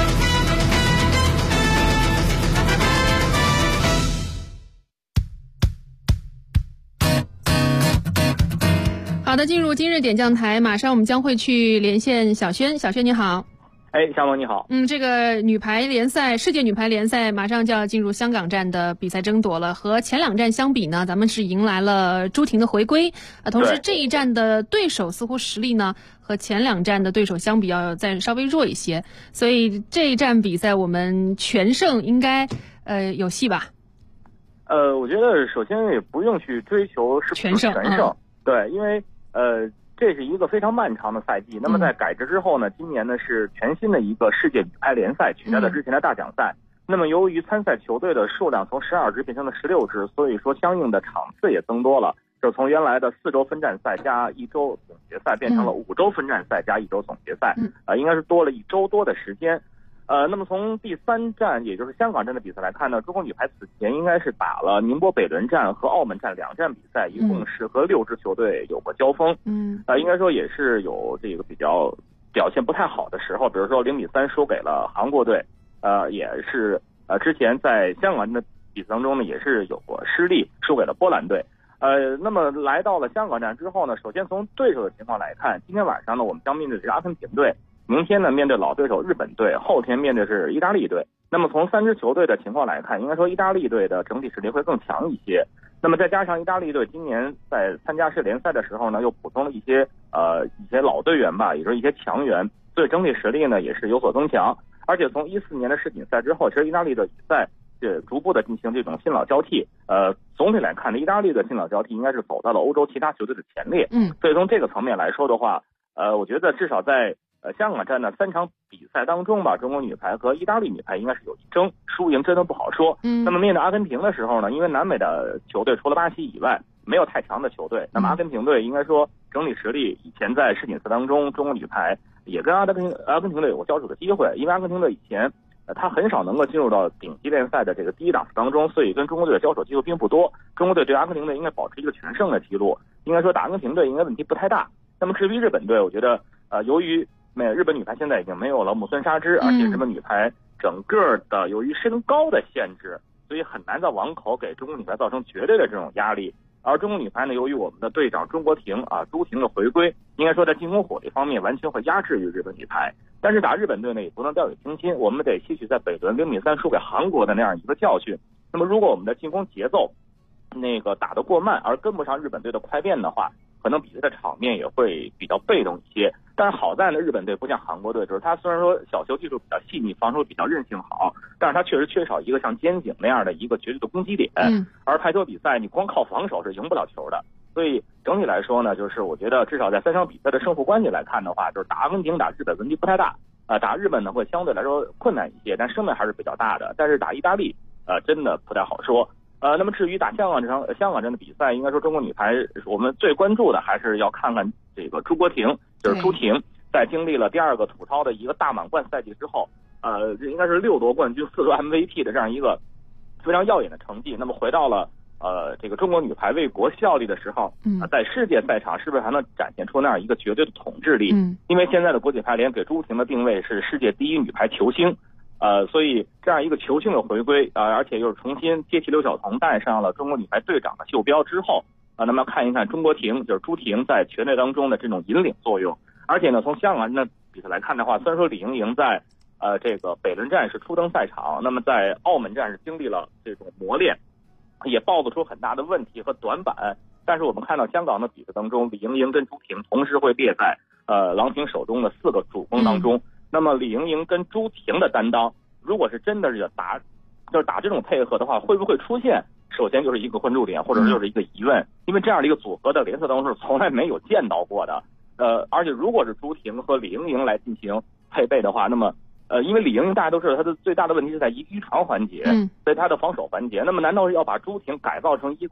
好的，进入今日点将台，马上我们将会去连线小轩。小轩你好。 夏萌你好。 这个女排联赛，世界女排联赛马上就要进入香港站的比赛争夺了。和前2站相比呢，咱们是迎来了朱婷的回归。同时这一站的对手似乎实力呢，和前2站的对手相比要再稍微弱一些。所以这一站比赛我们全胜应该有戏吧？ 我觉得首先也不用去追求是不是全胜。对，因为这是一个非常漫长的赛季。那么在改制之后呢，今年呢是全新的一个世界女排联赛，取代了之前的大奖赛。那么由于参赛球队的数量从12支变成了16支，所以说相应的场次也增多了，就从原来的4周分站赛加1周总决赛变成了5周分站赛加1周总决赛，应该是多了1周多的时间。那么从第3站，也就是香港站的比赛来看呢，中国女排此前应该是打了宁波北仑站和澳门站2站比赛，一共是和6支球队有过交锋。应该说也是有这个比较表现不太好的时候，比如说0-3输给了韩国队，也是之前在香港站的比赛当中呢，也是有过失利，输给了波兰队。那么来到了香港站之后呢，首先从对手的情况来看，今天晚上呢，我们将面对的是阿根廷队。明天呢，面对老对手日本队，后天面对是意大利队。那么从3支球队的情况来看，应该说意大利队的整体实力会更强一些。那么再加上意大利队今年在参加世界联赛的时候呢，又补充了一些老队员吧，也就是一些强援，所以整体实力呢也是有所增强。而且从14年的世锦赛之后，其实意大利的比赛逐步的进行这种新老交替。总体来看呢，意大利的新老交替应该是走到了欧洲其他球队的前列。所以从这个层面来说的话，我觉得至少在香港站的3场比赛当中吧，中国女排和意大利女排应该是有一争，输赢真的不好说。那么面对阿根廷的时候呢，因为南美的球队除了巴西以外没有太强的球队，那么阿根廷队应该说整体实力以前在世锦赛当中，中国女排也跟阿根廷队有过交手的机会，因为阿根廷队以前他很少能够进入到顶级联赛的这个第一档次当中，所以跟中国队的交手机会并不多。中国队对阿根廷队应该保持一个全胜的记录，应该说打阿根廷队应该问题不太大。那么至于日本队，我觉得由于日本女排现在已经没有了木村纱织，而且日本女排整个的由于身高的限制，所以很难在网口给中国女排造成绝对的这种压力。而中国女排呢，由于我们的队长中国婷朱婷的回归，应该说在进攻火力方面完全会压制于日本女排。但是打日本队呢，也不能掉以轻心，我们得吸取在北仑0-3输给韩国的那样一个教训。那么如果我们的进攻节奏打得过慢，而跟不上日本队的快变的话，可能比赛的场面也会比较被动一些。但是好在呢，日本队不像韩国队，就是他虽然说小球技术比较细腻，防守比较韧性好，但是他确实缺少一个像肩井那样的一个绝对的攻击点。而排球比赛你光靠防守是赢不了球的。所以整体来说呢，就是我觉得至少在3场比赛的胜负关系来看的话，就是打阿根廷打日本问题不太大，打日本呢会相对来说困难一些，但胜面还是比较大的。但是打意大利真的不太好说。那么至于打香港站的比赛，应该说中国女排我们最关注的还是要看看这个朱国婷，就是朱婷，在经历了第2个土超的一个大满贯赛季之后，应该是6夺冠军4夺 MVP 的这样一个非常耀眼的成绩。那么回到了这个中国女排为国效力的时候，在世界赛场是不是还能展现出那样一个绝对的统治力？因为现在的国际排联给朱婷的定位是世界第1女排球星。所以这样一个球星的回归，而且又是重新接替刘晓彤戴上了中国女排队长的袖标之后，那么看一看中国婷，就是朱婷在全队当中的这种引领作用。而且呢，从香港的比赛来看的话，虽然说李盈莹在这个北仑站是初登赛场，那么在澳门站是经历了这种磨练，也暴露出很大的问题和短板。但是我们看到香港的比赛当中，李盈莹跟朱婷同时会列在郎平手中的4个主攻当中。那么李盈莹跟朱婷的担当，如果是真的是打这种配合的话，会不会出现首先就是一个关注点，或者就是一个疑问？因为这样的一个组合的联赛当中是从来没有见到过的。而且如果是朱婷和李盈莹来进行配备的话，那么因为李盈莹大家都知道她的最大的问题是在遗传环节，在她的防守环节。那么难道是要把朱婷改造成一个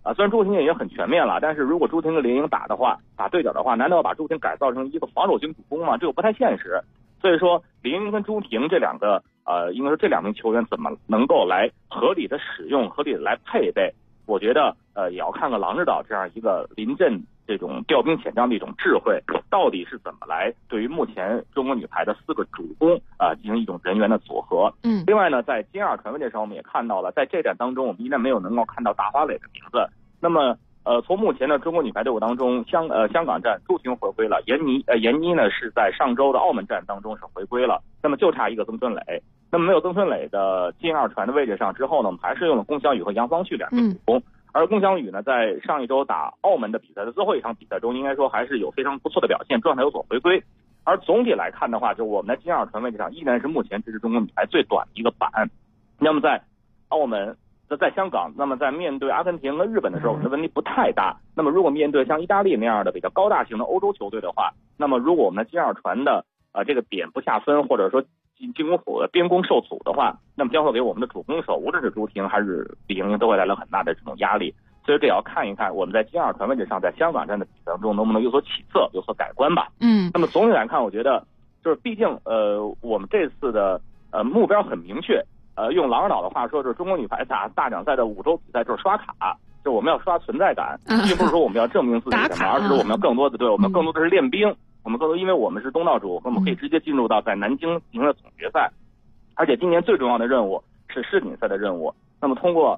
虽然朱婷也很全面了，但是如果朱婷跟林颖打对角的话，难道要把朱婷改造成一个防守型主攻吗？这个不太现实。所以说林颖跟朱婷这两个应该说这2名球员怎么能够来合理的使用、合理的来配备，我觉得也要看看郎指导这样一个临阵这种调兵遣将的一种智慧，到底是怎么来对于目前中国女排的4个主攻进行一种人员的组合。另外呢，在金2传位这上我们也看到了，在这战当中我们依然没有能够看到大花蕾的名字。那么从目前的中国女排队伍当中，香港站朱婷回归了，闫妮呢是在上周的澳门站当中是回归了，那么就差一个曾春蕾。那么没有曾春蕾的金2传的位置上之后呢，我们还是用了龚翔宇和杨方旭2名主攻。而龚翔宇呢，在上一周打澳门的比赛的最后一场比赛中，应该说还是有非常不错的表现，状态有所回归。而总体来看的话，就我们的金2传位置上依然是目前这支中国女排最短的一个板。那么在澳门、在香港，那么在面对阿根廷和日本的时候，我们的问题不太大。那么如果面对像意大利那样的比较高大型的欧洲球队的话，那么如果我们的金2传的这个点不下分，或者说进攻府的边攻受阻的话，那么将会给我们的主攻手，无论是朱婷还是李盈莹，都会带来很大的这种压力。所以这也要看一看我们在金2传位置上，在香港站的比赛当中能不能有所起色、有所改观吧。那么总体来看，我觉得就是毕竟我们这次的目标很明确。用郎指导的话说，就是中国女排打大奖赛的5周比赛就是刷卡，就是我们要刷存在感，并不是说我们要证明自己什么，而是我们要更多的我们更多的是练兵。我们更多因为我们是东道主，我们可以直接进入到在南京进行的总决赛，而且今年最重要的任务是世锦赛的任务。那么通过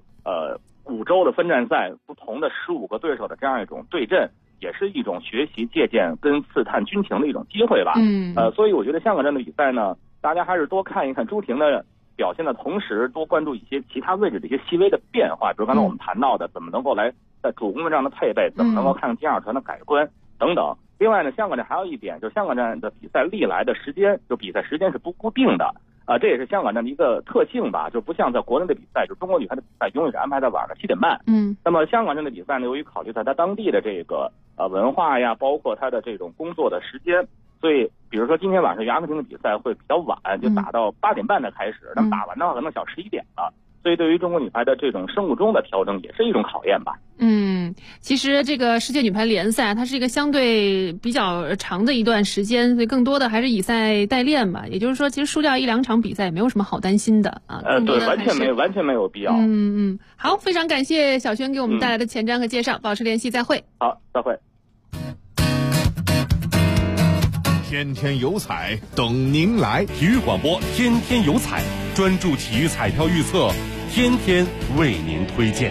5周的分站赛，不同的15个对手的这样一种对阵，也是一种学习、借鉴跟刺探军情的一种机会吧。所以我觉得香港站的比赛呢，大家还是多看一看朱婷的表现的同时，多关注一些其他位置的一些细微的变化，比如刚才我们谈到的，怎么能够来在主攻的这样的配备，怎么能够看金2传的改观等等。另外呢，香港站还有一点，就是香港站的比赛历来的时间，就比赛时间是不固定的这也是香港站的一个特性吧，就不像在国内的比赛，就中国女排的比赛永远是安排在晚上7点半。那么香港站的比赛呢，由于考虑到它当地的这个文化呀，包括它的这种工作的时间，所以比如说今天晚上阿根廷的比赛会比较晚，就打到8点半才开始，那么打完的话可能小11点了。所以对于中国女排的这种生物钟的调整也是一种考验吧。 其实这个世界女排联赛它是一个相对比较长的一段时间，所以更多的还是以赛代练吧。也就是说，其实输掉1、2场比赛也没有什么好担心的啊。 对，完全没有必要。 好，非常感谢小轩给我们带来的前瞻和介绍，保持联系，再会。 好，再会。 天天有彩等您来，体育广播天天有彩，专注体育彩票预测，天天为您推荐。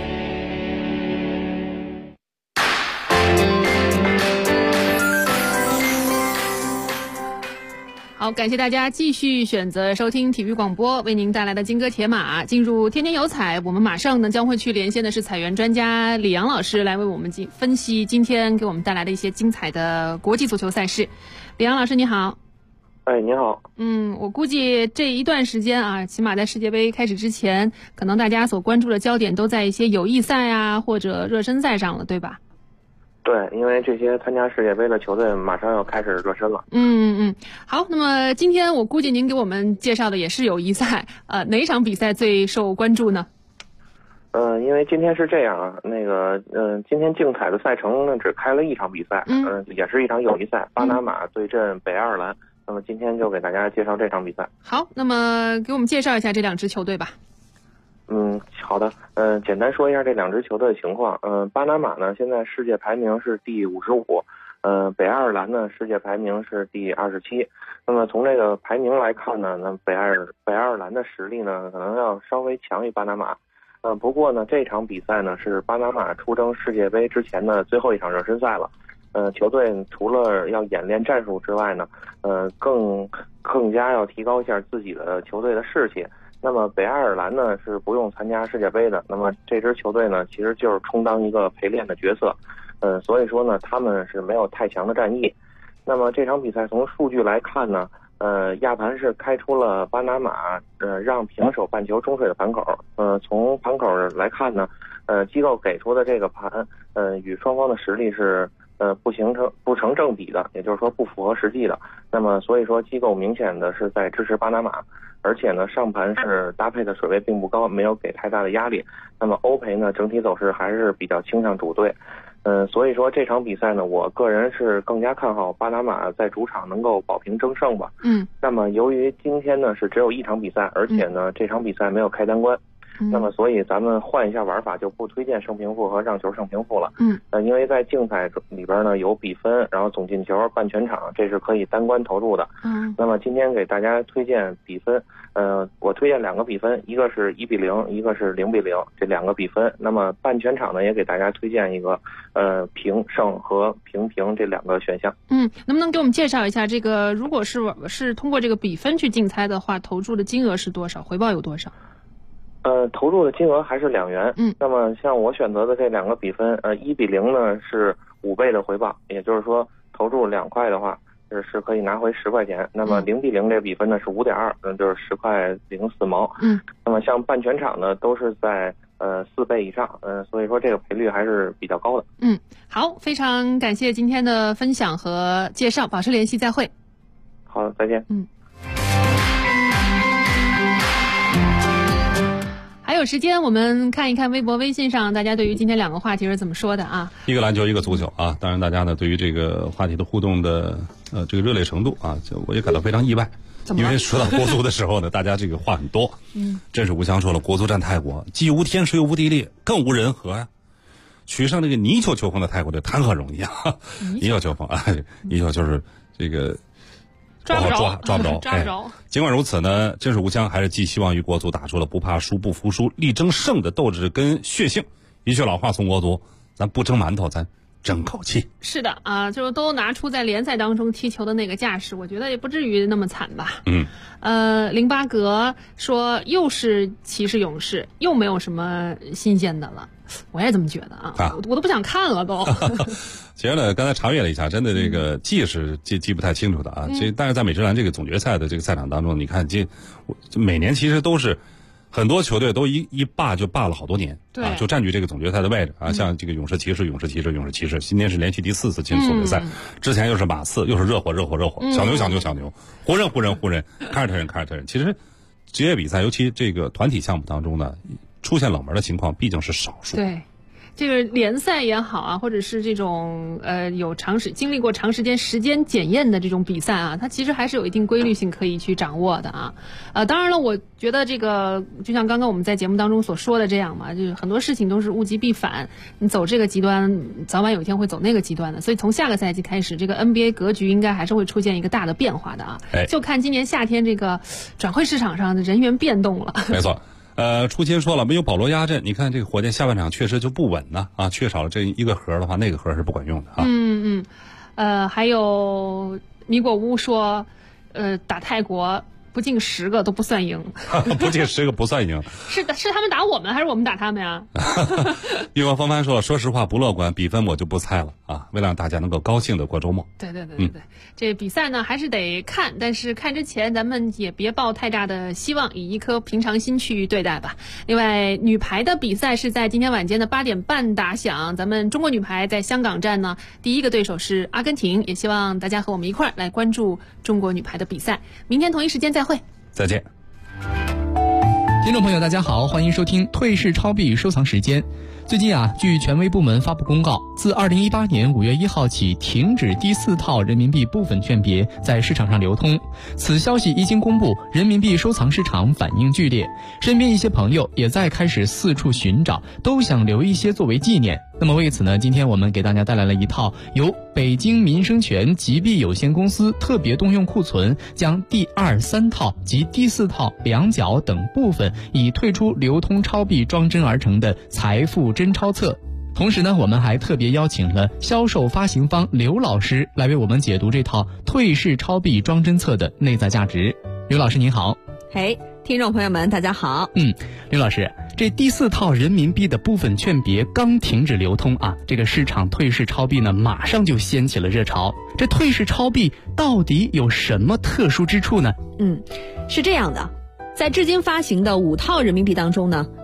好，感谢大家继续选择收听体育广播为您带来的金戈铁马。进入天天有彩，我们马上呢将会去连线的是彩员专家李阳老师，来为我们分析今天给我们带来的一些精彩的国际足球赛事。李阳老师你好。 你好。 我估计这一段时间啊，起码在世界杯开始之前，可能大家所关注的焦点都在一些友谊赛啊或者热身赛上了，对吧？ 对，因为这些参加世界杯的球队马上要开始热身了。 好，那么今天我估计您给我们介绍的也是友谊赛，哪一场比赛最受关注呢？ 因为今天是这样啊，今天竞彩的赛程呢只开了一场比赛，也是一场友谊赛，巴拿马对阵北爱尔兰。那么今天就给大家介绍这场比赛。 好，那么给我们介绍一下这2支球队吧。 好的，简单说一下这2支球队的情况。巴拿马呢现在世界排名是第55，北爱尔兰呢世界排名是第27。那么从这个排名来看呢，那北爱尔兰的实力呢可能要稍微强于巴拿马。不过呢这场比赛呢是巴拿马出征世界杯之前的最后一场热身赛了。球队除了要演练战术之外呢，更加要提高一下自己的球队的士气。那么北爱尔兰呢是不用参加世界杯的，那么这支球队呢其实就是充当一个陪练的角色，所以说呢他们是没有太强的战役。那么这场比赛从数据来看呢，亚盘是开出了巴拿马让平手半球中水的盘口。从盘口来看呢，机构给出的这个盘与双方的实力是不成正比的，也就是说不符合实际的。那么所以说机构明显的是在支持巴拿马。 而且呢上盘是搭配的水位并不高，没有给太大的压力。那么欧赔呢整体走势还是比较倾向主队。所以说这场比赛呢，我个人是更加看好巴拿马在主场能够保平争胜吧。那么由于今天呢是只有一场比赛，而且呢这场比赛没有开单关，那么所以咱们换一下玩法，就不推荐胜平负和让球胜平负了。因为在竞赛里边呢有比分，然后总进球、半全场，这是可以单关投入的。那么今天给大家推荐比分，我推荐2个比分，一个是1-0，一个是0-0，这2个比分。那么半全场呢也给大家推荐一个平胜和平这2个选项。 能不能给我们介绍一下这个，如果是通过这个比分去竞猜的话，投注的金额是多少，回报有多少？ 投入的金额还是2元。那么像我选择的这2个比分，1-0呢是5倍的回报，也就是说投入2块的话是可以拿回10块钱。那么0-0这个比分呢是5.2，就是10块04毛。那么像半全场呢都是在4倍以上，所以说这个赔率还是比较高的。 好，非常感谢今天的分享和介绍，保持联系，再会。 好，再见。 还有时间，我们看一看微博、微信上大家对于今天2个话题是怎么说的啊？ 一个篮球，一个足球啊。当然，大家呢对于这个话题的互动的这个热烈程度啊，我也感到非常意外。因为说到国足的时候呢，大家这个话很多。真是吴翔说了，国足战泰国，既无天水无地利，更无人和呀。取胜这个泥鳅球风的泰国队谈何容易啊！泥鳅球风啊，泥鳅就是这个。 抓不着。 尽管如此呢，真是吴翔还是寄希望于国足打出了不怕输、不服输、力争胜的斗志跟血性。一句老话送国足，咱不争馒头，咱争口气。 是的啊，就都拿出在联赛当中踢球的那个架势，我觉得也不至于那么惨吧。08格说又是骑士勇士，又没有什么新鲜的了。我也这么觉得啊，我都不想看了都。 其实呢，刚才查阅了一下，真的这个记是记不太清楚的啊。但是在美职篮这个总决赛的这个赛场当中，你看每年其实都是很多球队都一霸就霸了好多年，就占据这个总决赛的位置啊。像这个勇士骑士，今年是连续第4次进总决赛，之前又是马刺，又是热火，小牛，湖人，凯尔特人。其实职业比赛，尤其这个团体项目当中呢，出现冷门的情况毕竟是少数。 对，这个联赛也好啊，或者是这种有经历过长时间检验的这种比赛啊，它其实还是有一定规律性可以去掌握的啊。当然了，我觉得这个就像刚刚我们在节目当中所说的这样嘛，就是很多事情都是物极必反，你走这个极端，早晚有一天会走那个极端的。所以从下个赛季开始，这个 NBA 格局应该还是会出现一个大的变化的啊。就看今年夏天这个转会市场上的人员变动了。 没错。初亲说了，没有保罗压阵，你看这个火箭下半场确实就不稳呢啊，缺少了这一个核的话，那个核是不管用的啊。 还有米果乌说，打泰国不进10个都不算赢。 不进10个不算赢。 是他们打我们还是我们打他们呀？ 月光风帆说了，说实话不乐观，比分我就不猜了啊，为了让大家能够高兴的过周末。 对，这比赛呢还是得看，但是看之前咱们也别抱太大的希望，以一颗平常心去对待吧。另外，女排的比赛是在今天晚间的8点半打响，咱们中国女排在香港站呢，第一个对手是阿根廷，也希望大家和我们一块儿来关注中国女排的比赛。明天同一时间再会。 再见。 听众朋友大家好，欢迎收听退市超币收藏时间。最近据权威部门发布公告，自2018年5月1号起停止第4套人民币部分券别在市场上流通。此消息一经公布，人民币收藏市场反应剧烈，身边一些朋友也在开始四处寻找，都想留一些作为纪念。那么为此呢，今天我们给大家带来了一套由北京民生权集币有限公司特别动用库存将第2、3套及第4套2角等部分已退出流通超币装帧而成的财富真钞册。同时呢，我们还特别邀请了销售发行方刘老师来为我们解读这套退市超币装帧册的内在价值。刘老师您好。 听众朋友们大家好。 刘老师，这第4套人民币的部分券别刚停止流通这个市场退市超币呢马上就掀起了热潮。这退市超币到底有什么特殊之处呢？ 是这样的，在至今发行的5套人民币当中呢，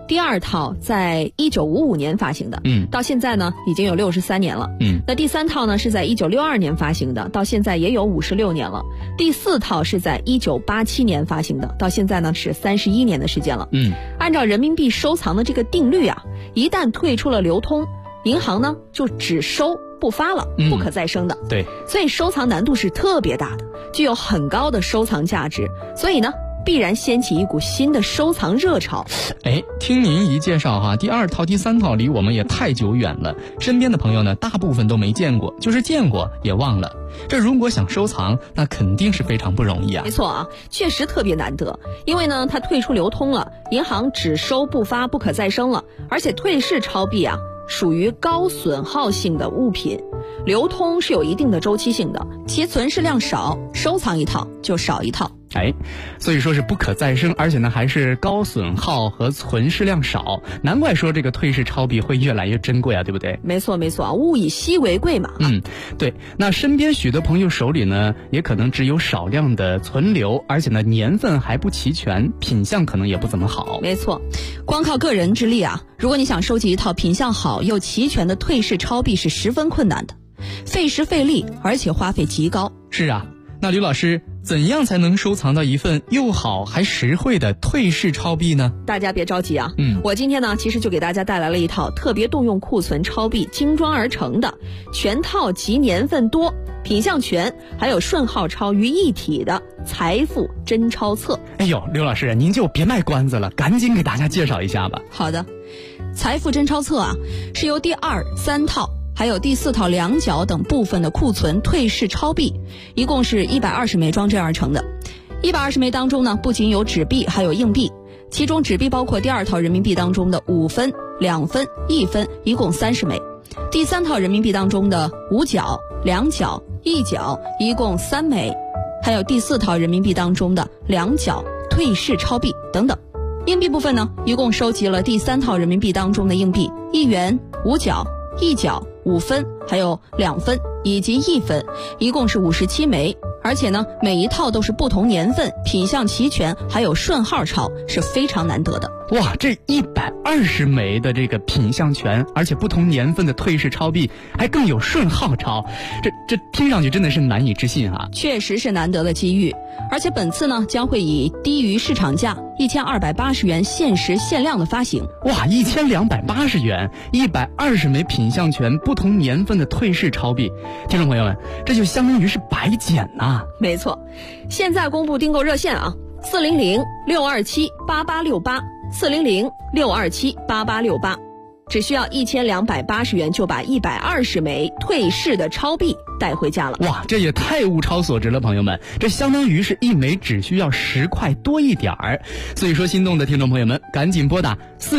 第2套在1955年发行的，到现在呢已经有63年了。那第3套呢是在1962年发行的，到现在也有56年了。第4套是在1987年发行的，到现在呢是31年的时间了。按照人民币收藏的这个定律啊，一旦退出了流通，银行呢就只收不发了，不可再生的。 对， 所以收藏难度是特别大的，具有很高的收藏价值，所以呢必然掀起一股新的收藏热潮。 听您一介绍哈，第2套、第3套离我们也太久远了，身边的朋友呢，大部分都没见过，就是见过也忘了。这如果想收藏，那肯定是非常不容易啊。 没错啊，确实特别难得，因为呢，它退出流通了，银行只收不发，不可再生了，而且退市钞币啊，属于高损耗性的物品，流通是有一定的周期性的，其存世量少，收藏一套就少一套。 所以说是不可再生，而且呢还是高损耗和存世量少，难怪说这个退市钞币会越来越珍贵啊，对不对？ 没错没错，物以稀为贵嘛。 对。那身边许多朋友手里呢，也可能只有少量的存留，而且呢年份还不齐全，品相可能也不怎么好。 没错，光靠个人之力啊，如果你想收集一套品相好又齐全的退市钞币是十分困难的，费时费力，而且花费极高。 是啊，那刘老师，怎样才能收藏到一份又好还实惠的退市钞币呢？ 大家别着急啊，我今天呢其实就给大家带来了一套特别动用库存钞币精装而成的全套集年份多、品相全还有顺号钞于一体的财富真钞册。 刘老师，您就别卖关子了，赶紧给大家介绍一下吧。 好的，财富真钞册啊，是由第2、3套还有第4套两角等部分的库存退市钞币，一共是120枚装帧而成的。120枚当中呢，不仅有纸币，还有硬币，其中纸币包括第2套人民币当中的5分、2分、1分，一共30枚；第3套人民币当中的5角、2角、1角，一共3枚；还有第4套人民币当中的2角退市钞币等等。硬币部分呢，一共收集了第3套人民币当中的硬币1元、5角、1角、5分，还有2分以及1分，一共是57枚。而且呢，每一套都是不同年份，品相齐全，还有顺号钞，是非常难得的。 哇，这120枚的这个品相全，而且不同年份的退市钞币，还更有顺号钞，这听上去真的是难以置信啊！ 确实是难得的机遇，而且本次呢将会以低于市场价1280元限时限量的发行。 哇，1280元，120枚品相全、不同年份的退市钞币，听众朋友们，这就相当于是白捡呐！ 没错，现在公布订购热线啊，400-627-8868，400-627-8868，只需要1280元就把120枚退市的钞币带回家了。 哇，这也太物超所值了，朋友们，这相当于是一枚只需要10块多一点儿。所以说，心动的听众朋友们，赶紧拨打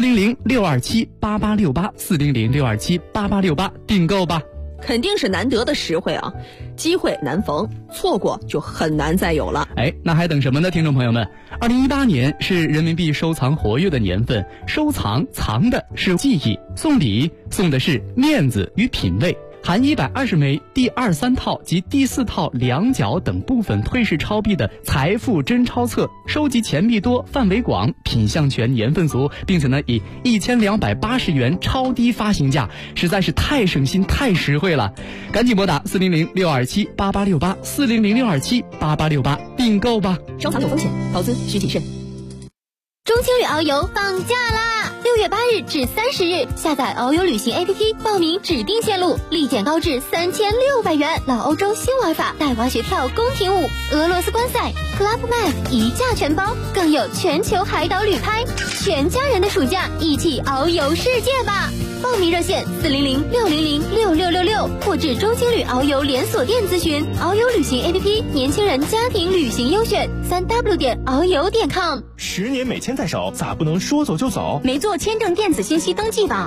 400-627-8868，400-627-8868订购吧。 肯定是难得的实惠啊，机会难逢，错过就很难再有了。 那还等什么呢，听众朋友们？2018年是人民币收藏活跃的年份，收藏藏的是记忆，送礼送的是面子与品味。含120枚第2、3套及第4套两角等部分退市钞币的财富真钞册，收集钱币多、范围广、品相全、年份足，并且呢以1280元超低发行价，实在是太省心、太实惠了。赶紧拨打400-627-8868，400-627-8868订购吧。 收藏有风险，投资需谨慎。 中青旅遨游放假啦！6月8日至30日，下载遨游旅行 APP， 报名指定线路，立减高至3600元。老欧洲新玩法，带滑雪跳宫廷舞，俄罗斯观赛 Club Med 一价全包，更有全球海岛旅拍，全家人的暑假一起遨游世界吧！报名热线400-600-6666，或至中青旅遨游连锁店咨询。遨游旅行 APP， 年轻人家庭旅行优选，3w.遨游.com。 10年美签在手，咋不能说走就走？ 没做签证电子信息登记吧？